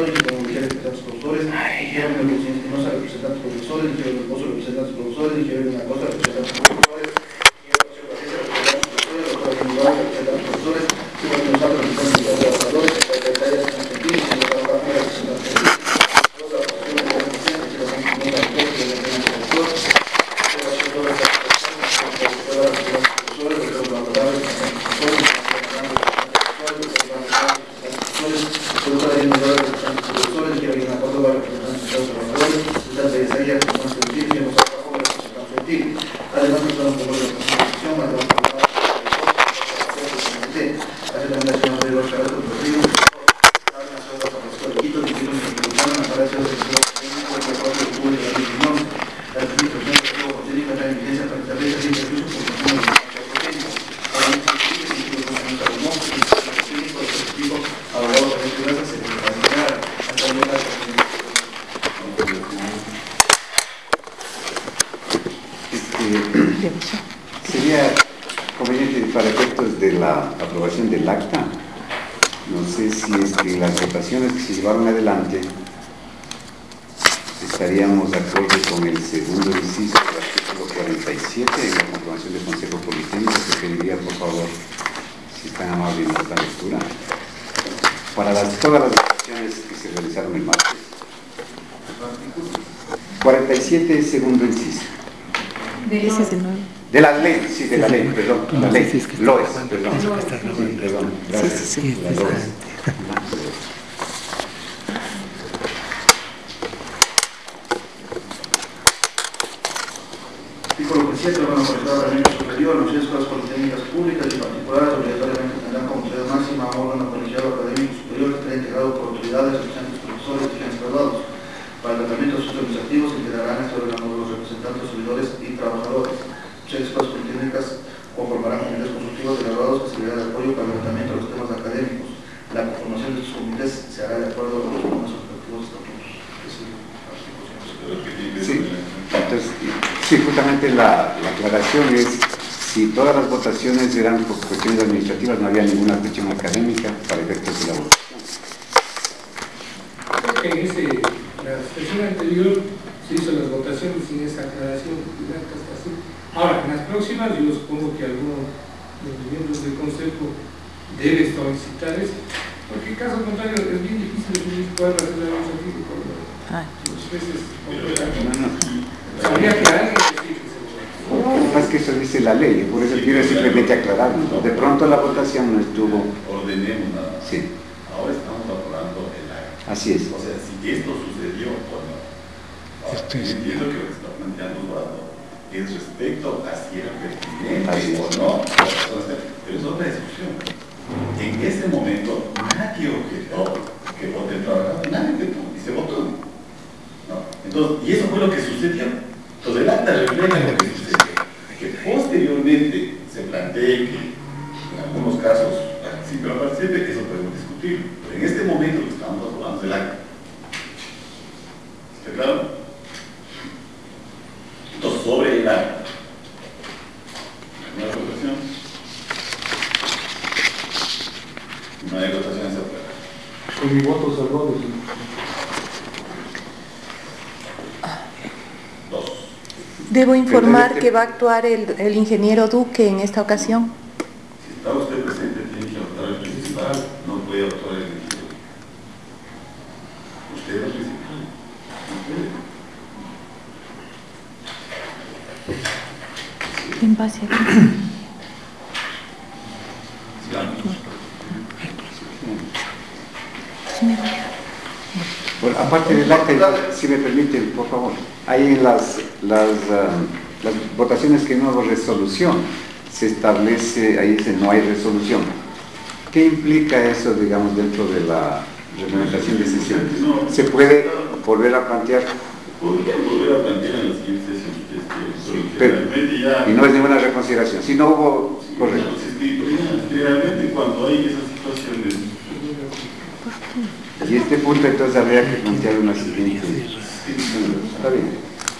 profesores, y como dije, representantes profesores, dijeron que los Espinosa, representantes profesores, dijeron que los representantes profesores, dijeron que una cosa, representantes profesores, dijeron que representantes profesores, dijeron que los representantes trabajadores, secretarias argentinas, y los trabajadores representantes sería conveniente para efectos de la aprobación del acta. No sé si es que las votaciones que se llevaron adelante estaríamos de acuerdo con el segundo inciso del artículo 47 en la comprobación del Consejo Politécnico. Se pediría, por favor, si están amables, la lectura para todas las votaciones que se realizaron el martes. 47, segundo inciso. De la ley, sí, de la ley, perdón, la ley, LOES, perdón. Perdón, gracias. La LOES. Artículo 17. Bueno, por el reglamento superior, las escuelas politécnicas públicas y particulares obligatoriamente tendrán como autoridad máxima a un órgano colegiado académico superior que estará integrado por autoridades, estudiantes, profesores y agentes graduados. Para el tratamiento de asuntos administrativos se integrarán este órgano los representantes, servidores y trabajadores. Las escuelas politécnicas conformarán comités consultivos de graduados que servirán de apoyo para el tratamiento de los temas académicos. La conformación de estos comités se hará de acuerdo a los respectivos estatutos. Sí, entonces, sí, justamente la aclaración es, si todas las votaciones eran por cuestiones administrativas, no había ninguna cuestión académica para efectos de la votación. En la sesión anterior se hizo las votaciones sin esa aclaración. Ahora, en las próximas, yo supongo que alguno de los miembros del Consejo debe solicitar eso, porque en caso contrario es bien difícil poder hacer la misma física. Muchas veces habría que alguien decir que se lo Lo que pasa es que eso dice la ley, por eso quiero simplemente aclararlo. De pronto la votación no estuvo. Ordenemos nada más. Sí. Ahora estamos aprobando el acta. Así es. O sea, si esto sucedió o no. Ahora, entiendo que lo que está planteando Eduardo es respecto a si era pertinente o no, pero es otra discusión. En ese momento nadie objetó que vote el trabajador, nadie objetó y se votó. ¿No? Entonces, y eso fue lo que sucedió. Entonces el acta refleja lo que sucedió. Que posteriormente se plantee que en algunos casos participe o no participe, eso podemos discutir. Pero en este momento lo que estamos aprobando es el acta. ¿Está claro? Entonces, sobre el acta. ¿Alguna votación? No hay votación, se aprueba. Con mi voto salvado. Debo informar que va a actuar el ingeniero Duque en esta ocasión. Si está usted presente, tiene que votar el principal, no puede votar el ingeniero. Usted es el principal, no puede. En base a qué. Sigamos. Bueno, aparte del acta, si me permiten, por favor, hay en las votaciones que no hubo resolución, se establece, ahí dice no hay resolución. ¿Qué implica eso, digamos, dentro de la reglamentación de sesiones? ¿Se puede volver a plantear? Podría volver a plantear en la siguiente sesión, pero y no es ninguna reconsideración. Si no hubo, correcto. Realmente cuando hay esas situaciones. Y este punto entonces habría que plantear una siguiente. Está bien.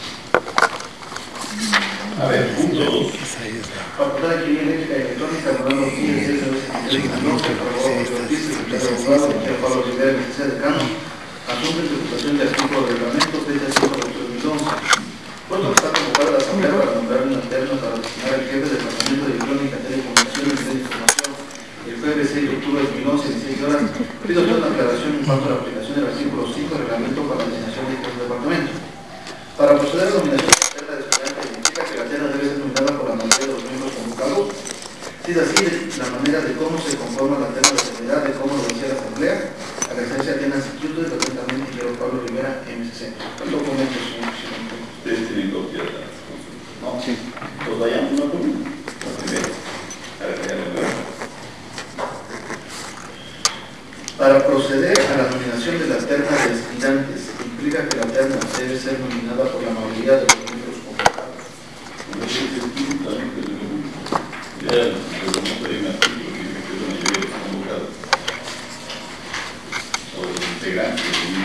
A ver, punto 2. Facultad de Ingeniería Eléctrica y Electrónica, Rolando Martínez, Pablo Rivera, Necesidad de Cano, asunto de interpretación del artículo del reglamento 35/2011. Puesto que está convocada la Asamblea para nombrar una terna para designar al jefe del Departamento de Electrónica, Telecomunicaciones y Información el jueves 6 de octubre de 2011, 16 horas, pido hacer una aclaración en cuanto a la aplicación del artículo 5 del reglamento para la designación del jefe del departamento. Para proceder a la nominación de la terna de estudiante, indica que la terna debe ser nominada por la mayoría de los miembros convocados. Si es así, la manera de cómo se conforma la terna de seguridad, de cómo lo decía la Asamblea, a la licencia Atenas Instituto y atentamente quiero Pablo Rivera, MC. El documento es un ustedes tienen copia de las consultas, ¿no? Sí. Pues vayamos una por una. La primera. A ver, ya lo veo. Para proceder a la nominación de la terna de aspirantes, implica que la terna debe ser nominada por la mayoría de los miembros convocados. Ya, hay un artículo que dice que es la mayoría de los convocados. O de los integrantes.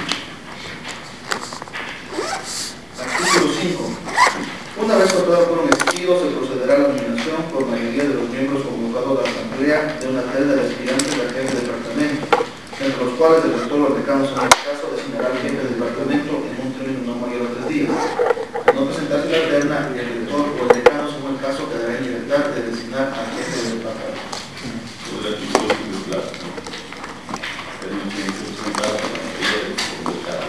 Artículo 5. Una vez votado por un exigido, se procederá a la nominación por mayoría de los miembros convocados a la Asamblea de una terna de aspirantes al jefe del departamento, entre los cuales el rector o el decano, en este caso, designará al jefe del departamento en un término no mayor a 3 días. De no presentarse la terna, el rector o el decano, según el caso, quedará en libertad de designar al jefe del departamento. Sobre el artículo 5 es claro, ¿no? Pero no tiene que ser presentado por la mayoría de los convocados.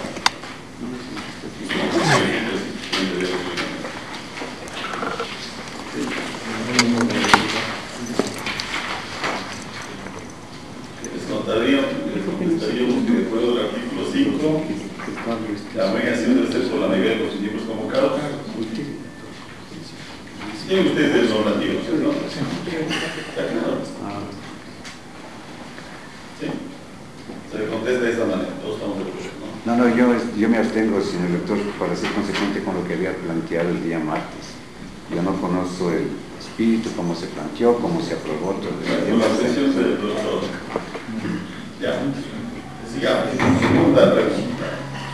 Estaríamos que de acuerdo al artículo 5, la nominación debe ser por la mayoría de los miembros convocados. Tienen ustedes el normativo, ¿no? ¿Está claro? Sí. Se le contesta de esta manera, todos estamos de acuerdo, ¿no? No, yo me abstengo, señor rector, para ser consecuente con lo que había planteado el día martes. Yo no conozco el espíritu, cómo se planteó, cómo se aprobó. La abstención se le produjo. Ya, sigamos. Segunda pregunta.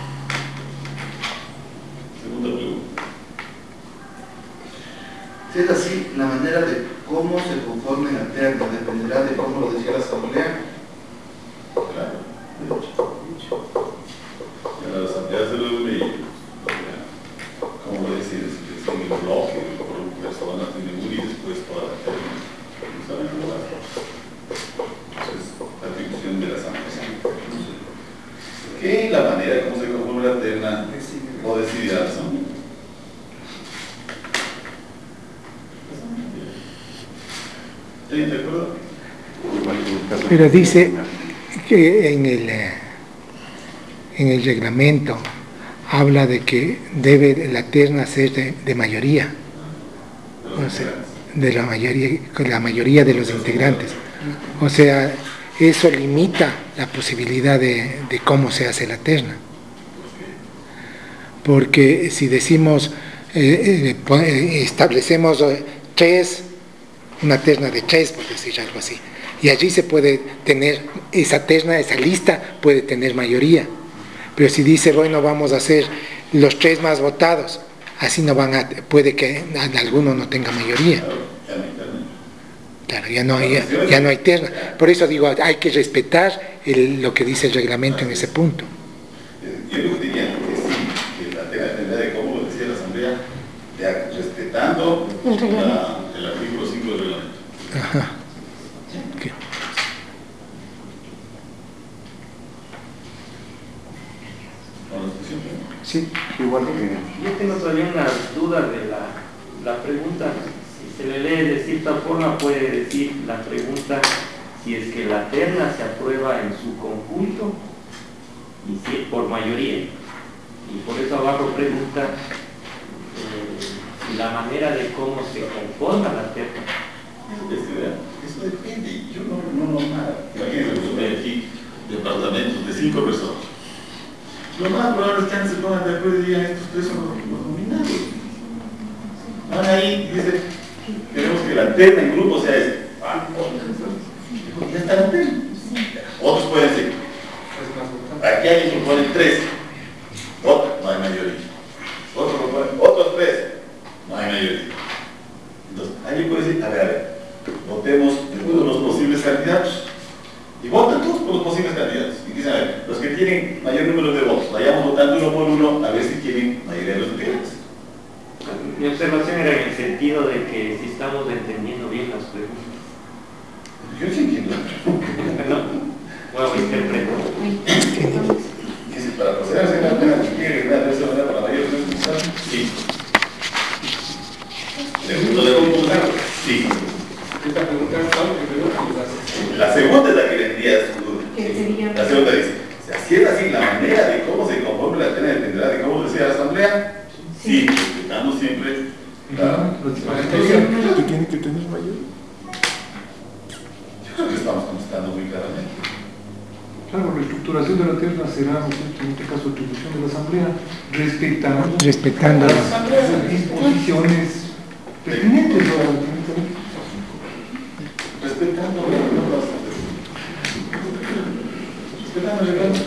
Si es así, la manera de cómo se conforme la terna dependerá de cómo lo decía la Asamblea. Claro, de hecho. Ya la Asamblea se lo reúne, ¿cómo lo decía? En el bloque, por personas tienen uno y después toda la terna. ¿No saben cómo va a ser? Es la atribución de la Asamblea. ¿Qué la manera como se conforma la terna o decidirá la Asamblea? ¿De acuerdo? Pero dice que en el reglamento habla de que debe la terna ser de mayoría, o sea, de la mayoría de los integrantes. O sea, eso limita la posibilidad de cómo se hace la terna. Porque si decimos, establecemos una terna de 3, por decir algo así, y allí se puede tener esa terna, esa lista puede tener mayoría. Pero si dice, bueno, vamos a hacer los 3 más votados, así no puede que alguno no tenga mayoría. Claro, ya no hay terna. Por eso digo, hay que respetar lo que dice el reglamento en ese punto. Yo lo que diría que sí, que la terna dependerá de cómo lo decía la Asamblea, respetando el artículo 5 del reglamento. Ajá. ¿Qué? Sí, igual que... Yo tengo todavía una duda de la pregunta. Si se le lee de cierta forma, puede decir la pregunta si es que la terna se aprueba en su conjunto y si por mayoría. Y por eso abajo pregunta si la manera de cómo se conforma la terna. Eso depende. Yo no nada. Imagínense, hay aquí departamentos de 5 personas. Lo más probable es que antes se pongan de acuerdo y digan estos 3 son los nominados. Van ahí y dicen, queremos que la terna en grupo sea este. Ya está la terna. Otros pueden decir, aquí alguien propone 3. Otro, no hay mayoría. Otro propone, otros 3. No hay mayoría. Entonces, alguien puede decir, a ver, votemos de todos los posibles candidatos. Y votan todos por los posibles candidatos. Y dicen, a ver, los que tienen mayor número número de votos. Vayamos votando uno por uno a ver si tienen mayoría de los integrantes. Mi observación era en el sentido de que si estamos entendiendo bien las preguntas. Yo sí entiendo. Bueno, interpreto. Dice, para proceder a hacer la pena que quiere ganar de esa manera para la mayoría de los integrantes. Sí. ¿Segundo de votar? Sí. Esta pregunta es la segunda es la que le envía su duda. La segunda dice, si es así, la manera de cómo se conforme la pena dependerá de cómo desea la asamblea. Sí, respetando siempre la ¿Tú tienes que tener mayor? Yo creo que estamos contestando muy claramente. Claro, la estructuración de la terna será, ¿no es cierto?, en este caso, atribución de la asamblea, respetando las disposiciones pertinentes. Respetando el reglamento.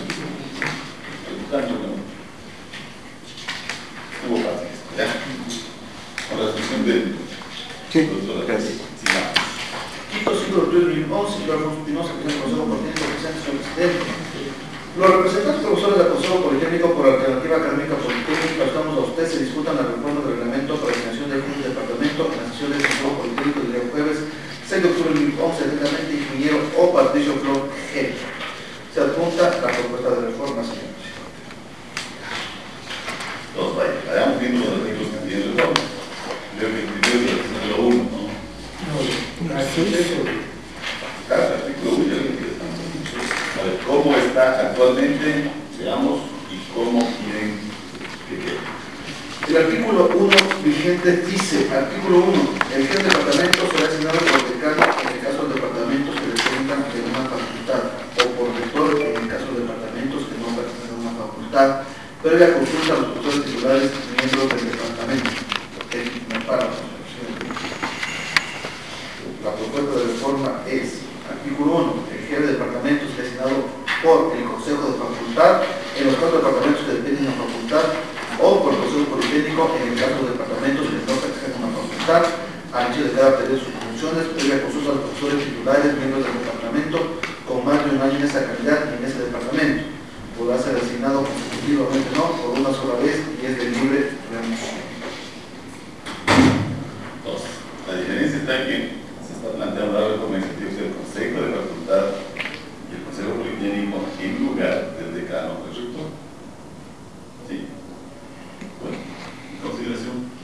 Hubo fácil. ¿Ya? Con la discusión de... Sí, gracias. Quito, siglo 2011, yo Alfonso Pinoza, que es el Consejo Pertinente, presente, señor presidente. Los representantes profesores del Consejo Politécnico por Alternativa Académica Politécnica, estamos a usted, se discutan la reforma del reglamento para la asignación del jefe de departamento en la sesión del Consejo Politécnico del día jueves 6 de octubre de 2011, atentamente ingeniero O. Patricio Flor G. Se adjunta la propuesta de reforma, señor presidente. Entonces, vaya, vayamos viendo los artículos que tienen reforma. Creo que el primero es el artículo 1, ¿no? Claro, el artículo 1 ya lo que estamos viendo. A ver, ¿cómo está actualmente? Veamos, y cómo quieren que quede. El artículo 1 vigente dice, artículo 1, el jefe de departamento será asignado por decano en el caso de departamentos que dependan de una facultad o por rector en el caso de departamentos que no pertenecen a una facultad, previa consulta a los profesores titulares miembros del departamento. La propuesta de reforma es, artículo 1, el jefe de departamento es asignado por el Consejo de Facultad en los casos de departamentos que dependen de una facultad o por el Consejo Politécnico en el caso de departamentos que no pertenecen a una facultad, al inicio de cada periodo de sus funciones, previa consulta a los profesores titulares miembros del departamento con más de un año en esa calidad y en ese departamento. Podrá ser asignado consecutivamente, no, por una sola vez y es de libre renuncia. Dos. La diferencia está en que se está planteando ahora como institución del Consejo de Facultad y el Consejo Politécnico en lugar del decano o del rector. Sí. Bueno, en consideración.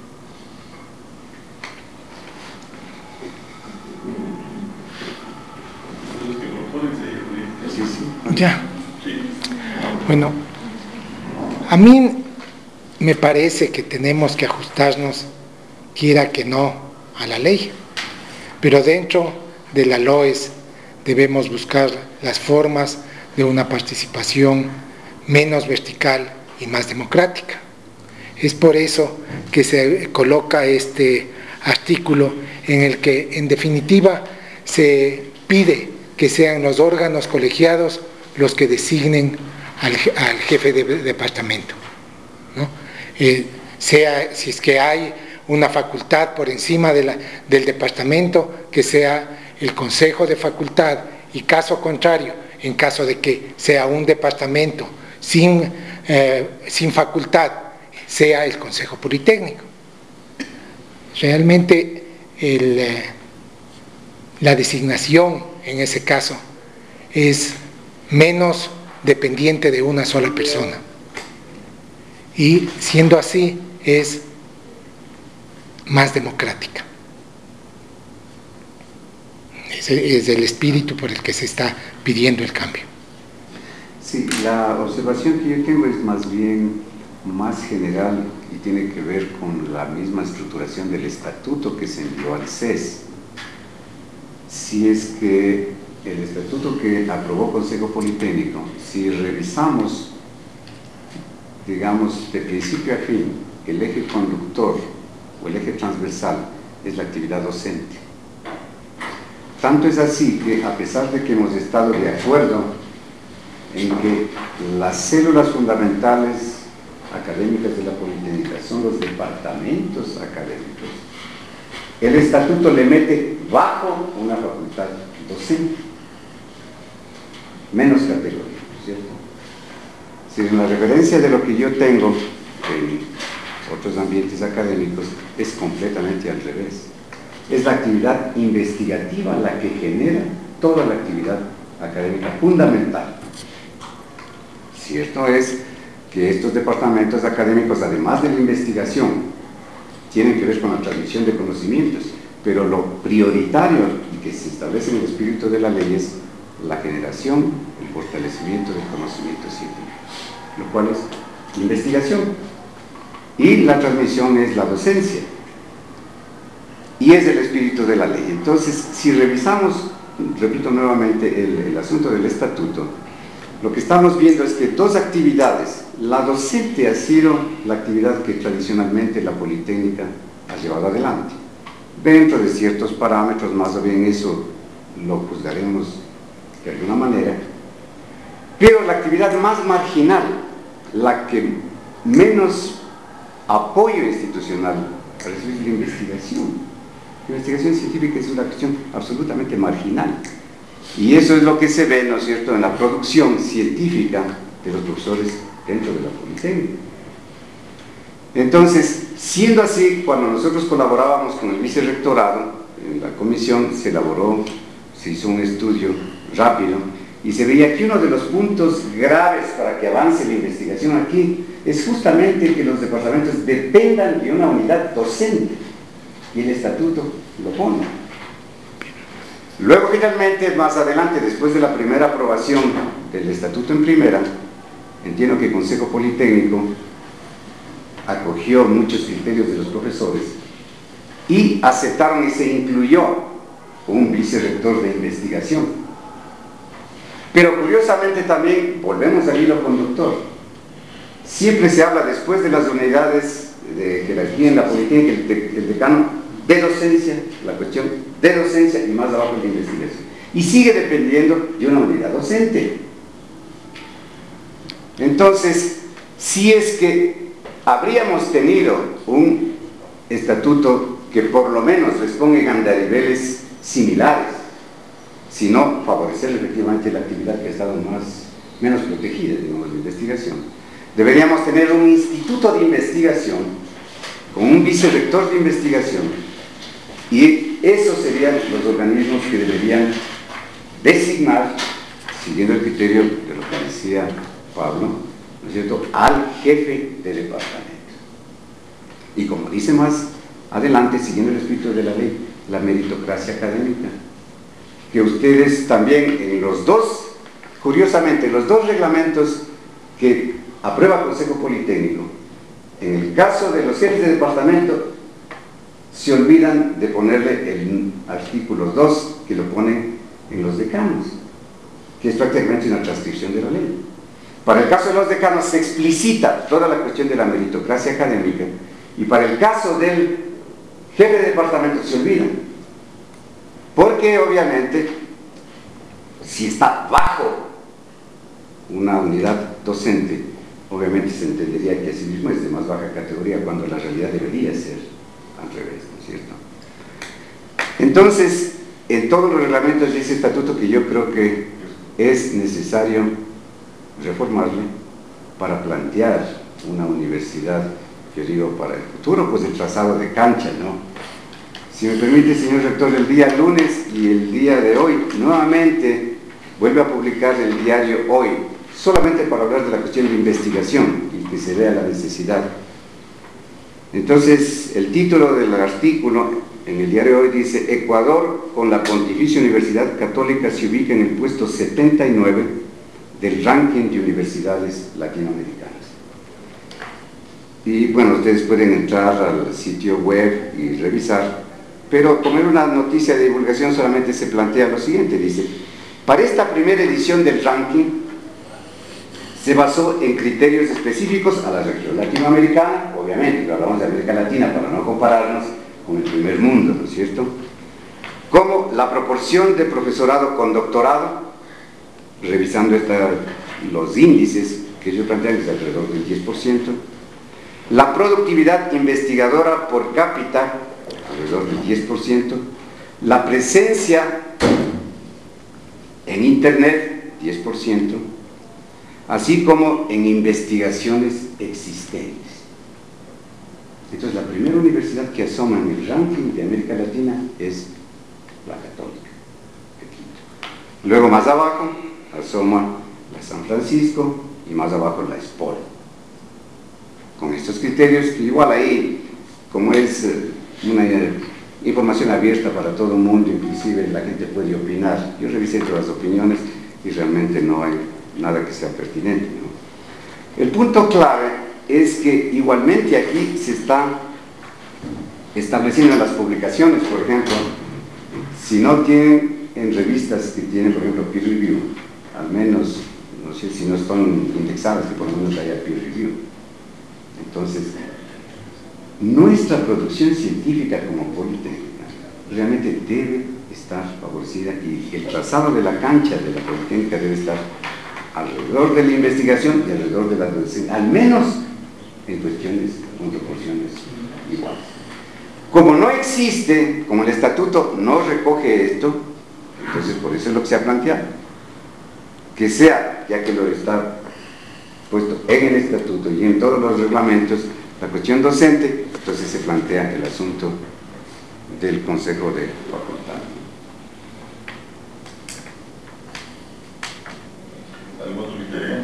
Los que proponen se Ya. Sí. Bueno, a mí me parece que tenemos que ajustarnos, quiera que no, a la ley, pero dentro de la LOES debemos buscar las formas de una participación menos vertical y más democrática. Es por eso que se coloca este artículo en el que, en definitiva, se pide que sean los órganos colegiados los que designen al jefe de departamento, ¿no? Sea, si es que hay una facultad por encima del departamento, que sea el Consejo de Facultad, y caso contrario, en caso de que sea un departamento sin facultad, sea el Consejo Politécnico. Realmente la designación en ese caso es menos dependiente de una sola persona, y siendo así es más democrática. Es el espíritu por el que se está pidiendo el cambio. Sí, la observación que yo tengo es más bien más general y tiene que ver con la misma estructuración del estatuto que se envió al CES. Si es que el estatuto que aprobó Consejo Politécnico, si revisamos, digamos, de principio a fin, el eje conductor o el eje transversal es la actividad docente. Tanto es así que, a pesar de que hemos estado de acuerdo en que las células fundamentales académicas de la Politécnica son los departamentos académicos, el estatuto le mete bajo una facultad docente, menos categoría, ¿cierto? Si en la referencia de lo que yo tengo en otros ambientes académicos es completamente al revés. Es la actividad investigativa la que genera toda la actividad académica fundamental. Cierto es que estos departamentos académicos, además de la investigación, tienen que ver con la transmisión de conocimientos, pero lo prioritario y que se establece en el espíritu de la ley es la generación, el fortalecimiento del conocimiento científico, lo cual es la investigación, y la transmisión es la docencia, y es el espíritu de la ley. Entonces, si revisamos, repito nuevamente, el asunto del estatuto, lo que estamos viendo es que dos actividades. La docente ha sido la actividad que tradicionalmente la Politécnica ha llevado adelante, dentro de ciertos parámetros, más o bien eso lo juzgaremos de alguna manera, pero la actividad más marginal, la que menos apoyo institucional recibe es la investigación. La investigación científica es una cuestión absolutamente marginal. Y eso es lo que se ve, ¿no es cierto?, en la producción científica de los profesores dentro de la Politécnica. Entonces, siendo así, cuando nosotros colaborábamos con el vicerrectorado, en la comisión se elaboró, se hizo un estudio rápido, y se veía que uno de los puntos graves para que avance la investigación aquí es justamente que los departamentos dependan de una unidad docente, y el estatuto lo pone. Luego, finalmente, más adelante, después de la primera aprobación del estatuto en primera, entiendo que el Consejo Politécnico acogió muchos criterios de los profesores y aceptaron y se incluyó un vicerrector de investigación. Pero curiosamente también, volvemos al hilo conductor, siempre se habla después de las unidades de jerarquía en la Politécnica, el decano, de docencia, la cuestión de docencia, y más abajo de investigación, y sigue dependiendo de una unidad docente. Entonces, si es que habríamos tenido un estatuto que por lo menos responde a niveles similares, sino favorecer efectivamente la actividad que ha estado menos protegida, digamos, de investigación, deberíamos tener un instituto de investigación con un vicerrector de investigación. Y esos serían los organismos que deberían designar, siguiendo el criterio de lo que decía Pablo, ¿no es cierto?, al jefe de departamento. Y como dice más adelante, siguiendo el espíritu de la ley, la meritocracia académica, que ustedes también en los dos, curiosamente, los dos reglamentos que aprueba el Consejo Politécnico, en el caso de los jefes de departamento, se olvidan de ponerle el artículo 2 que lo ponen en los decanos, que es prácticamente una transcripción de la ley. Para el caso de los decanos se explicita toda la cuestión de la meritocracia académica, y para el caso del jefe de departamento se olvida, porque obviamente si está bajo una unidad docente, obviamente se entendería que así mismo es de más baja categoría, cuando la realidad debería ser al revés, ¿no es cierto? Entonces, en todos los reglamentos de ese estatuto, que yo creo que es necesario reformarle para plantear una universidad, yo digo, para el futuro, pues el trazado de cancha, ¿no? Si me permite, señor rector, el día lunes y el día de hoy, nuevamente vuelve a publicar el diario Hoy, solamente para hablar de la cuestión de investigación y que se vea la necesidad. Entonces, el título del artículo en el diario Hoy dice: Ecuador, con la Pontificia Universidad Católica, se ubica en el puesto 79 del ranking de universidades latinoamericanas. Y bueno, ustedes pueden entrar al sitio web y revisar, pero como era una noticia de divulgación, solamente se plantea lo siguiente, dice: para esta primera edición del ranking se basó en criterios específicos a la región latinoamericana, obviamente, pero hablamos de América Latina para no compararnos con el primer mundo, ¿no es cierto?, como la proporción de profesorado con doctorado, revisando los índices que yo planteé, es alrededor del 10%, la productividad investigadora por cápita, alrededor del 10%, la presencia en Internet, 10%, así como en investigaciones existentes. Entonces, la primera universidad que asoma en el ranking de América Latina es la Católica de Quito. Luego, más abajo, asoma la San Francisco y más abajo la Espora. Con estos criterios, que igual ahí, como es una información abierta para todo el mundo, inclusive la gente puede opinar. Yo revisé todas las opiniones y realmente no hay nada que sea pertinente, ¿no? El punto clave es que igualmente aquí se está estableciendo las publicaciones, por ejemplo, si no tienen en revistas que tienen, por ejemplo, peer review, al menos, no sé si no están indexadas, que por lo menos haya peer review. Entonces, nuestra producción científica como Politécnica realmente debe estar favorecida y el trazado de la cancha de la Politécnica debe estar alrededor de la investigación y alrededor de la docencia, al menos en cuestiones, en proporciones iguales. Como no existe, como el estatuto no recoge esto, entonces por eso es lo que se ha planteado, que sea, ya que lo está puesto en el estatuto y en todos los reglamentos, la cuestión docente, entonces se plantea el asunto del Consejo de Facultad. ¿Algo otro interés?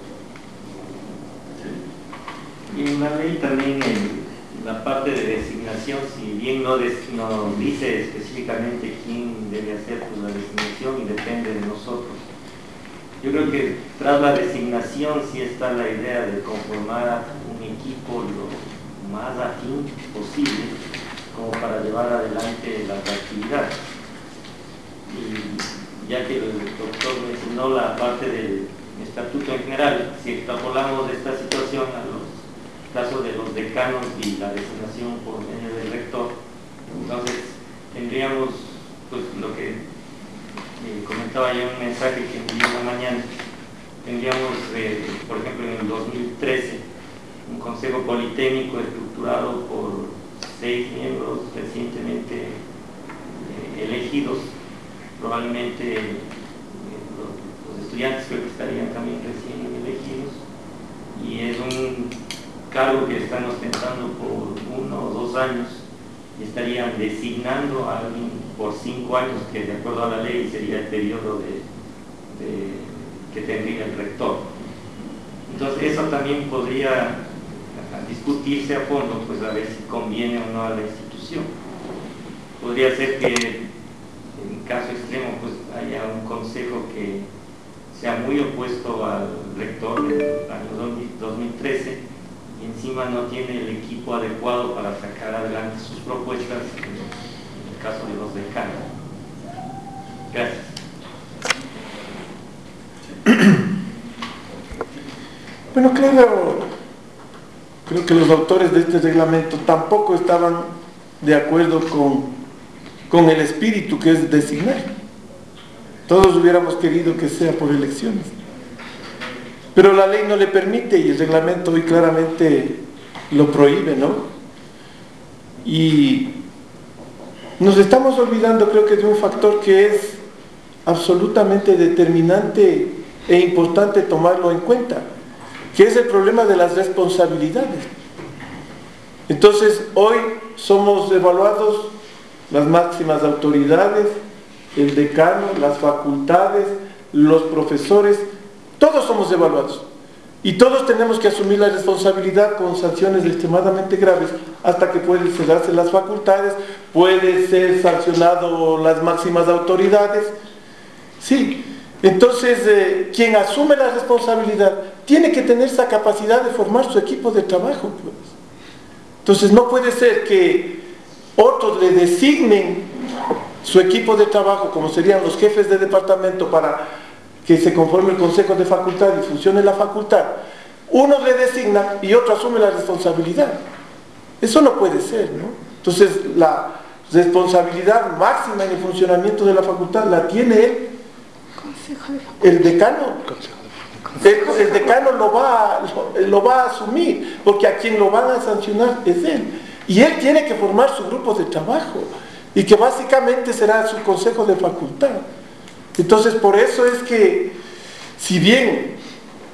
Y en la ley también, en la parte de designación, si bien no dice específicamente quién debe hacer pues, la designación y depende de nosotros. Yo creo que tras la designación sí está la idea de conformar un equipo lo más afín posible como para llevar adelante las actividades. Y ya que el doctor mencionó la parte del estatuto en general, si extrapolamos esta situación a los casos de los decanos y la designación por medio del rector, entonces tendríamos pues lo que comentaba yo en un mensaje que envié en la mañana, tendríamos por ejemplo en el 2013 un consejo politécnico estructurado por 6 miembros recientemente elegidos, probablemente los estudiantes creo que estarían también recién elegidos, y es un cargo que están ostentando por 1 o 2 años y estarían designando a alguien por 5 años, que de acuerdo a la ley sería el periodo que tendría el rector. Entonces eso también podría discutirse a fondo, pues a ver si conviene o no a la institución. Podría ser que en caso extremo pues haya un consejo que sea muy opuesto al rector del año 2013 y encima no tiene el equipo adecuado para sacar adelante sus propuestas en el caso de los decanos. Gracias. Bueno, creo que los autores de este reglamento tampoco estaban de acuerdo con el espíritu que es designar. Todos hubiéramos querido que sea por elecciones, pero la ley no le permite y el reglamento hoy claramente lo prohíbe, ¿no? Y nos estamos olvidando, creo que, de un factor que es absolutamente determinante e importante tomarlo en cuenta, que es el problema de las responsabilidades. Entonces, hoy somos evaluados las máximas autoridades, el decano, las facultades, los profesores, todos somos evaluados. Y todos tenemos que asumir la responsabilidad con sanciones extremadamente graves, hasta que pueden cerrarse las facultades, puede ser sancionado las máximas autoridades. Sí, entonces quien asume la responsabilidad tiene que tener esa capacidad de formar su equipo de trabajo, pues. Entonces no puede ser que otros le designen su equipo de trabajo, como serían los jefes de departamento, para que se conforme el consejo de facultad y funcione la facultad. Uno le designa y otro asume la responsabilidad. Eso no puede ser, ¿no? Entonces la responsabilidad máxima en el funcionamiento de la facultad la tiene el decano. El decano lo va a asumir, porque a quien lo van a sancionar es él. Y él tiene que formar su grupo de trabajo, y que básicamente será su consejo de facultad. Entonces, por eso es que, si bien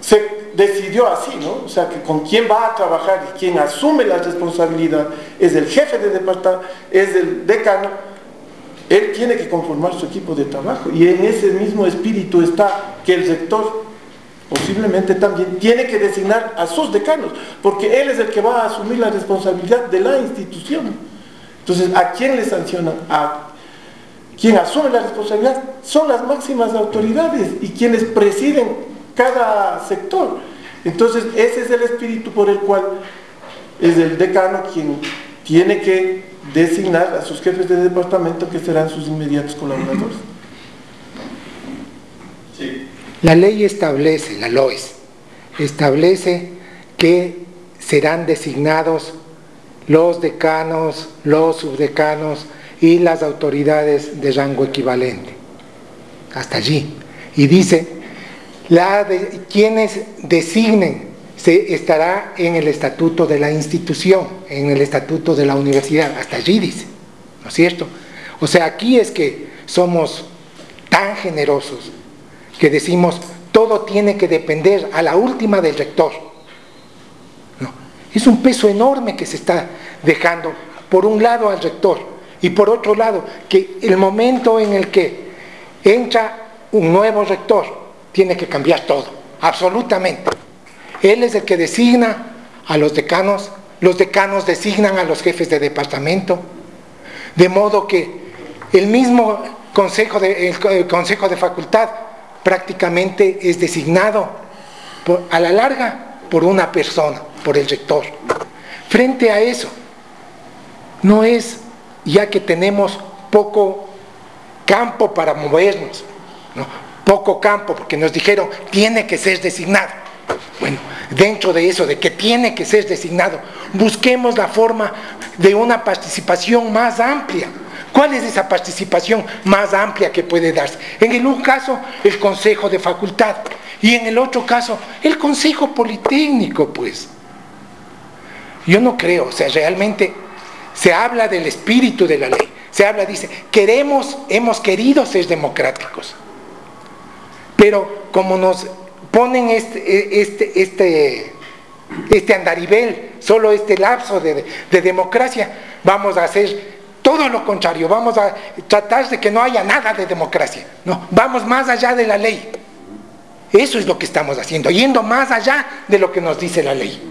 se decidió así, ¿no? O sea, que con quién va a trabajar y quién asume la responsabilidad es el jefe de departamento, es el decano. Él tiene que conformar su equipo de trabajo y en ese mismo espíritu está que el rector posiblemente también tiene que designar a sus decanos, porque él es el que va a asumir la responsabilidad de la institución. Entonces, ¿a quién le sanciona? A quien asume la responsabilidad son las máximas autoridades y quienes presiden cada sector. Entonces, ese es el espíritu por el cual es el decano quien tiene que designar a sus jefes de departamento, que serán sus inmediatos colaboradores. Sí. La ley establece, la LOES, establece que serán designados los decanos, los subdecanos y las autoridades de rango equivalente. Hasta allí. Y dice, quienes designen se estará en el estatuto de la institución, en el estatuto de la universidad, hasta allí dice, ¿no es cierto? O sea, aquí es que somos tan generosos que decimos, todo tiene que depender a la última del rector. No, es un peso enorme que se está dejando, por un lado al rector, y por otro lado, que el momento en el que entra un nuevo rector, tiene que cambiar todo, absolutamente. Él es el que designa a los decanos designan a los jefes de departamento, de modo que el mismo consejo de facultad prácticamente es designado a la larga por una persona, por el rector. Frente a eso, no es ya que tenemos poco campo para movernos, ¿no? Poco campo, porque nos dijeron tiene que ser designado. Bueno, dentro de eso, de que tiene que ser designado, busquemos la forma de una participación más amplia. ¿Cuál es esa participación más amplia que puede darse? En el un caso, el consejo de facultad, y en el otro caso, el consejo politécnico, pues. Yo no creo, o sea, realmente se habla del espíritu de la ley, se habla, dice, hemos querido ser democráticos, pero como nos ponen este andarivel, solo este lapso de democracia, vamos a hacer todo lo contrario, vamos a tratar de que no haya nada de democracia, no, vamos más allá de la ley. Eso es lo que estamos haciendo, yendo más allá de lo que nos dice la ley.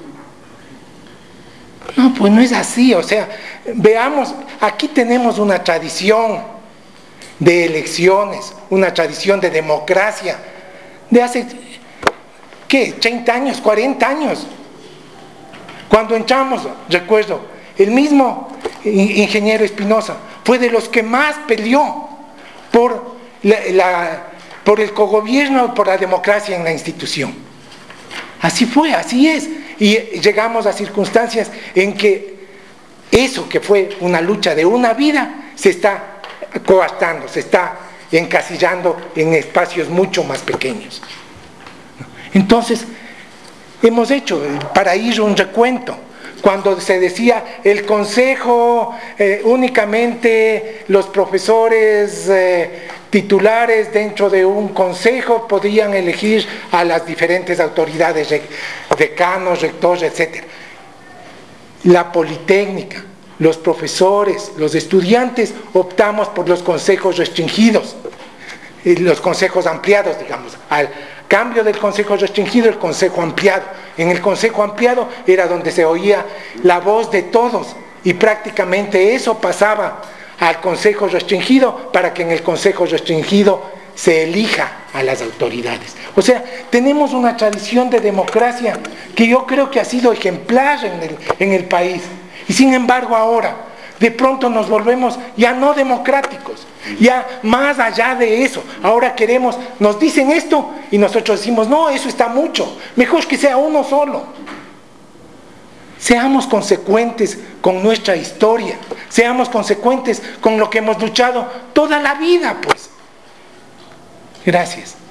No, pues no es así, o sea, veamos, aquí tenemos una tradición de elecciones, una tradición de democracia, de hace, ¿qué? 30 años, 40 años. Cuando entramos, recuerdo, el mismo ingeniero Espinosa fue de los que más peleó por el cogobierno, por la democracia en la institución. Así fue, así es. Y llegamos a circunstancias en que eso que fue una lucha de una vida se está coartando, se está encasillando en espacios mucho más pequeños. Entonces, hemos hecho, para ir un recuento, cuando se decía el consejo, únicamente los profesores titulares dentro de un consejo podían elegir a las diferentes autoridades, decanos, rectores, etc. La Politécnica, los profesores, los estudiantes, optamos por los consejos restringidos, los consejos ampliados, digamos, al cambio del consejo restringido, el consejo ampliado. En el consejo ampliado era donde se oía la voz de todos y prácticamente eso pasaba al consejo restringido para que en el consejo restringido se elija a las autoridades. O sea, tenemos una tradición de democracia que yo creo que ha sido ejemplar en el país. Y sin embargo ahora, de pronto nos volvemos ya no democráticos, ya más allá de eso. Ahora queremos, nos dicen esto y nosotros decimos, no, eso está mucho, mejor que sea uno solo. Seamos consecuentes con nuestra historia, seamos consecuentes con lo que hemos luchado toda la vida, pues. Gracias.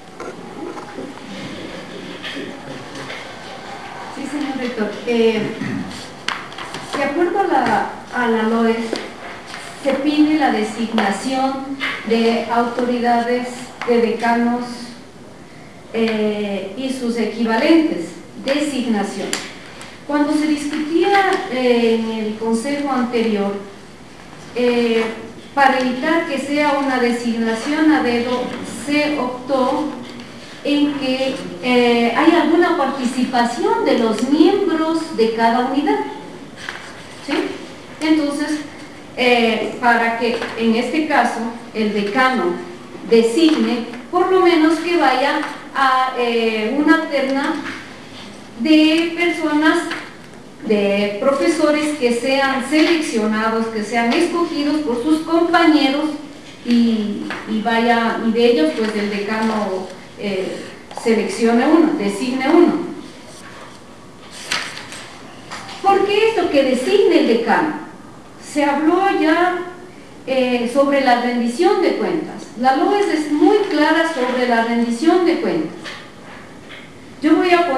Sí, señor rector. De acuerdo a la LOES, se pide la designación de autoridades, de decanos y sus equivalentes, designación. Cuando se discutía en el consejo anterior, para evitar que sea una designación a dedo, se optó en que hay alguna participación de los miembros de cada unidad, ¿sí? Entonces, para que en este caso el decano designe, por lo menos que vaya a una terna de personas, de profesores que sean seleccionados, que sean escogidos por sus compañeros y de ellos pues el decano seleccione uno, designe uno. ¿Por qué esto que designe el decano? Se habló ya sobre la rendición de cuentas. La LOES es muy clara sobre la rendición de cuentas. Yo voy a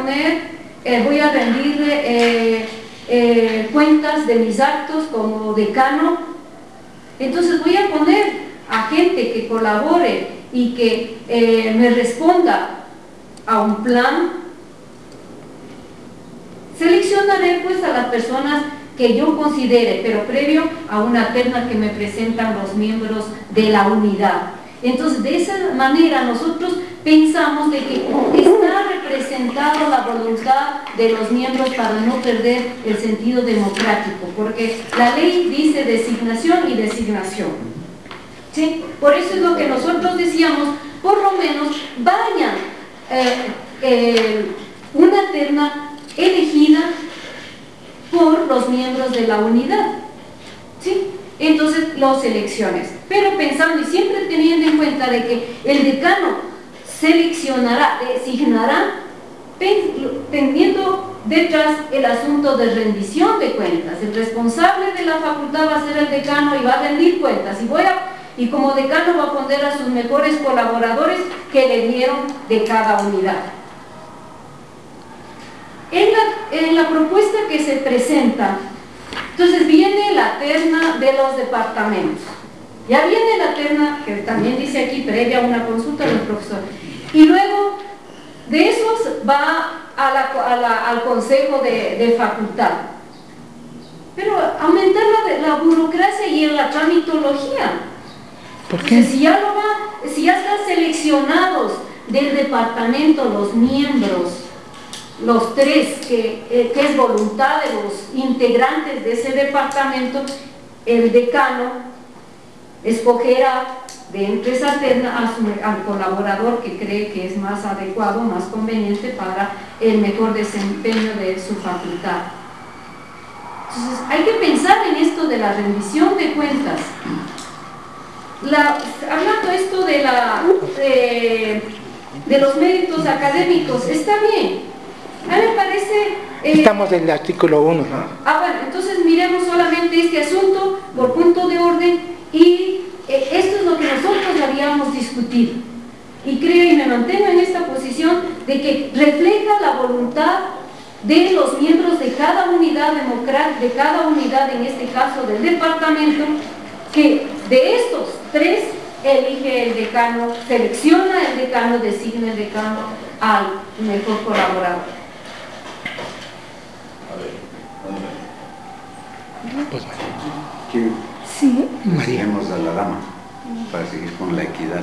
rendir cuentas de mis actos como decano, entonces voy a poner a gente que colabore y que me responda a un plan. Seleccionaré pues a las personas que yo considere, pero previo a una terna que me presentan los miembros de la unidad. Entonces, de esa manera nosotros pensamos de que está representada la voluntad de los miembros para no perder el sentido democrático, porque la ley dice designación y designación, ¿sí? Por eso es lo que nosotros decíamos, por lo menos vayan una terna elegida por los miembros de la unidad, ¿sí? Entonces los selecciones, pero pensando y siempre teniendo en cuenta de que el decano seleccionará, designará, teniendo detrás el asunto de rendición de cuentas. El responsable de la facultad va a ser el decano y va a rendir cuentas, y como decano va a poner a sus mejores colaboradores que le dieron de cada unidad. En la propuesta que se presenta, entonces viene la terna de los departamentos. Ya viene la terna, que también dice aquí, previa a una consulta del profesor. Y luego de esos va al consejo de facultad. Pero aumentar la burocracia y en la tramitología. ¿Por qué? Si ya están seleccionados del departamento los miembros, los tres, que es voluntad de los integrantes de ese departamento, el decano escogerá de entre esa terna al colaborador que cree que es más adecuado, más conveniente para el mejor desempeño de su facultad. Entonces, hay que pensar en esto de la rendición de cuentas. Hablando esto de los méritos académicos, está bien. A mí me parece... Estamos en el artículo 1. Bueno, entonces miremos solamente este asunto por punto de orden y esto es lo que nosotros habíamos discutido. Y creo y me mantengo en esta posición de que refleja la voluntad de los miembros de cada unidad democrática, de cada unidad, en este caso del departamento, que de estos tres elige el decano, selecciona el decano, designa el decano al mejor colaborador. Pues sí, Maríamos a la dama para seguir con la equidad.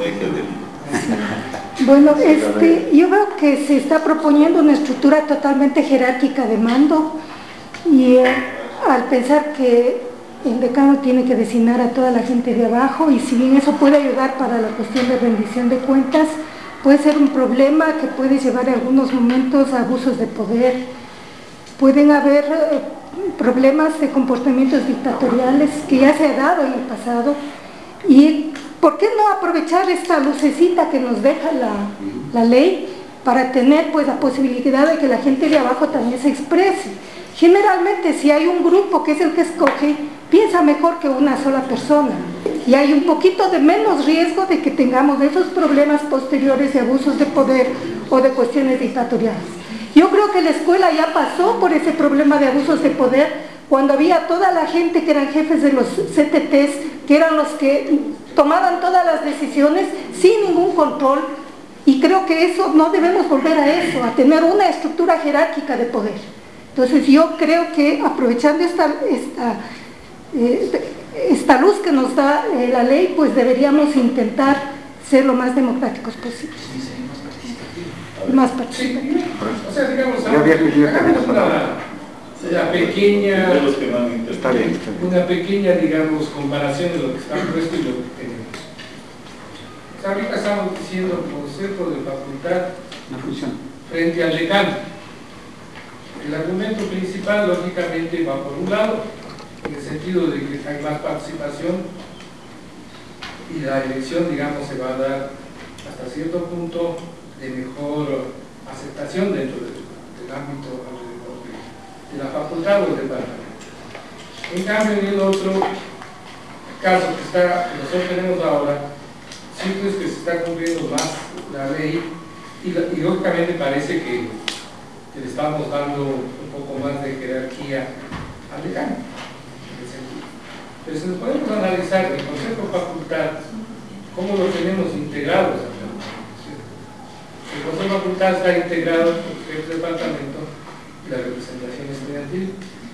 Bueno, yo veo que se está proponiendo una estructura totalmente jerárquica de mando y al pensar que el decano tiene que designar a toda la gente de abajo, y si bien eso puede ayudar para la cuestión de rendición de cuentas, puede ser un problema que puede llevar en algunos momentos a abusos de poder. Pueden haber problemas de comportamientos dictatoriales que ya se ha dado en el pasado, y ¿por qué no aprovechar esta lucecita que nos deja la ley para tener pues la posibilidad de que la gente de abajo también se exprese? Generalmente, si hay un grupo que es el que escoge, piensa mejor que una sola persona, y hay un poquito de menos riesgo de que tengamos esos problemas posteriores de abusos de poder o de cuestiones dictatoriales. Yo creo que la escuela ya pasó por ese problema de abusos de poder cuando había toda la gente que eran jefes de los CTTs, que eran los que tomaban todas las decisiones sin ningún control Y creo que eso, no debemos volver a eso, a tener una estructura jerárquica de poder. Entonces yo creo que aprovechando esta luz que nos da la ley, pues deberíamos intentar ser lo más democráticos posible. Más participativo. O sea, digamos, hagamos una pequeña, una pequeña, digamos, comparación de lo que está puesto y lo que tenemos. O sea, ahorita estamos diciendo consejo de facultad frente al decano. El argumento principal, lógicamente, va por un lado, en el sentido de que hay más participación y la elección, digamos, se va a dar hasta cierto punto de mejor aceptación dentro del ámbito alrededor de la facultad o el departamento. En cambio, en el otro caso que nosotros tenemos ahora, cierto es que se está cumpliendo más la ley y lógicamente parece que le estamos dando un poco más de jerarquía al decano, en ese sentido. Pero si nos podemos analizar el Consejo de Facultad, cómo lo tenemos integrados. El Consejo de Facultad está integrado por el jefe de departamento y la representación estudiantil.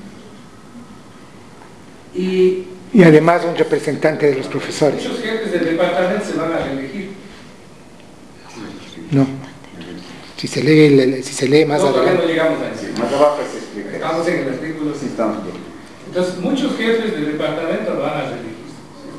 Y además un representante de los profesores. Muchos jefes del departamento se van a reelegir. No. Si se lee más adelante. No llegamos a eso. Más abajo se explica. Estamos en el artículo 5. Entonces, muchos jefes del departamento van a reelegirse.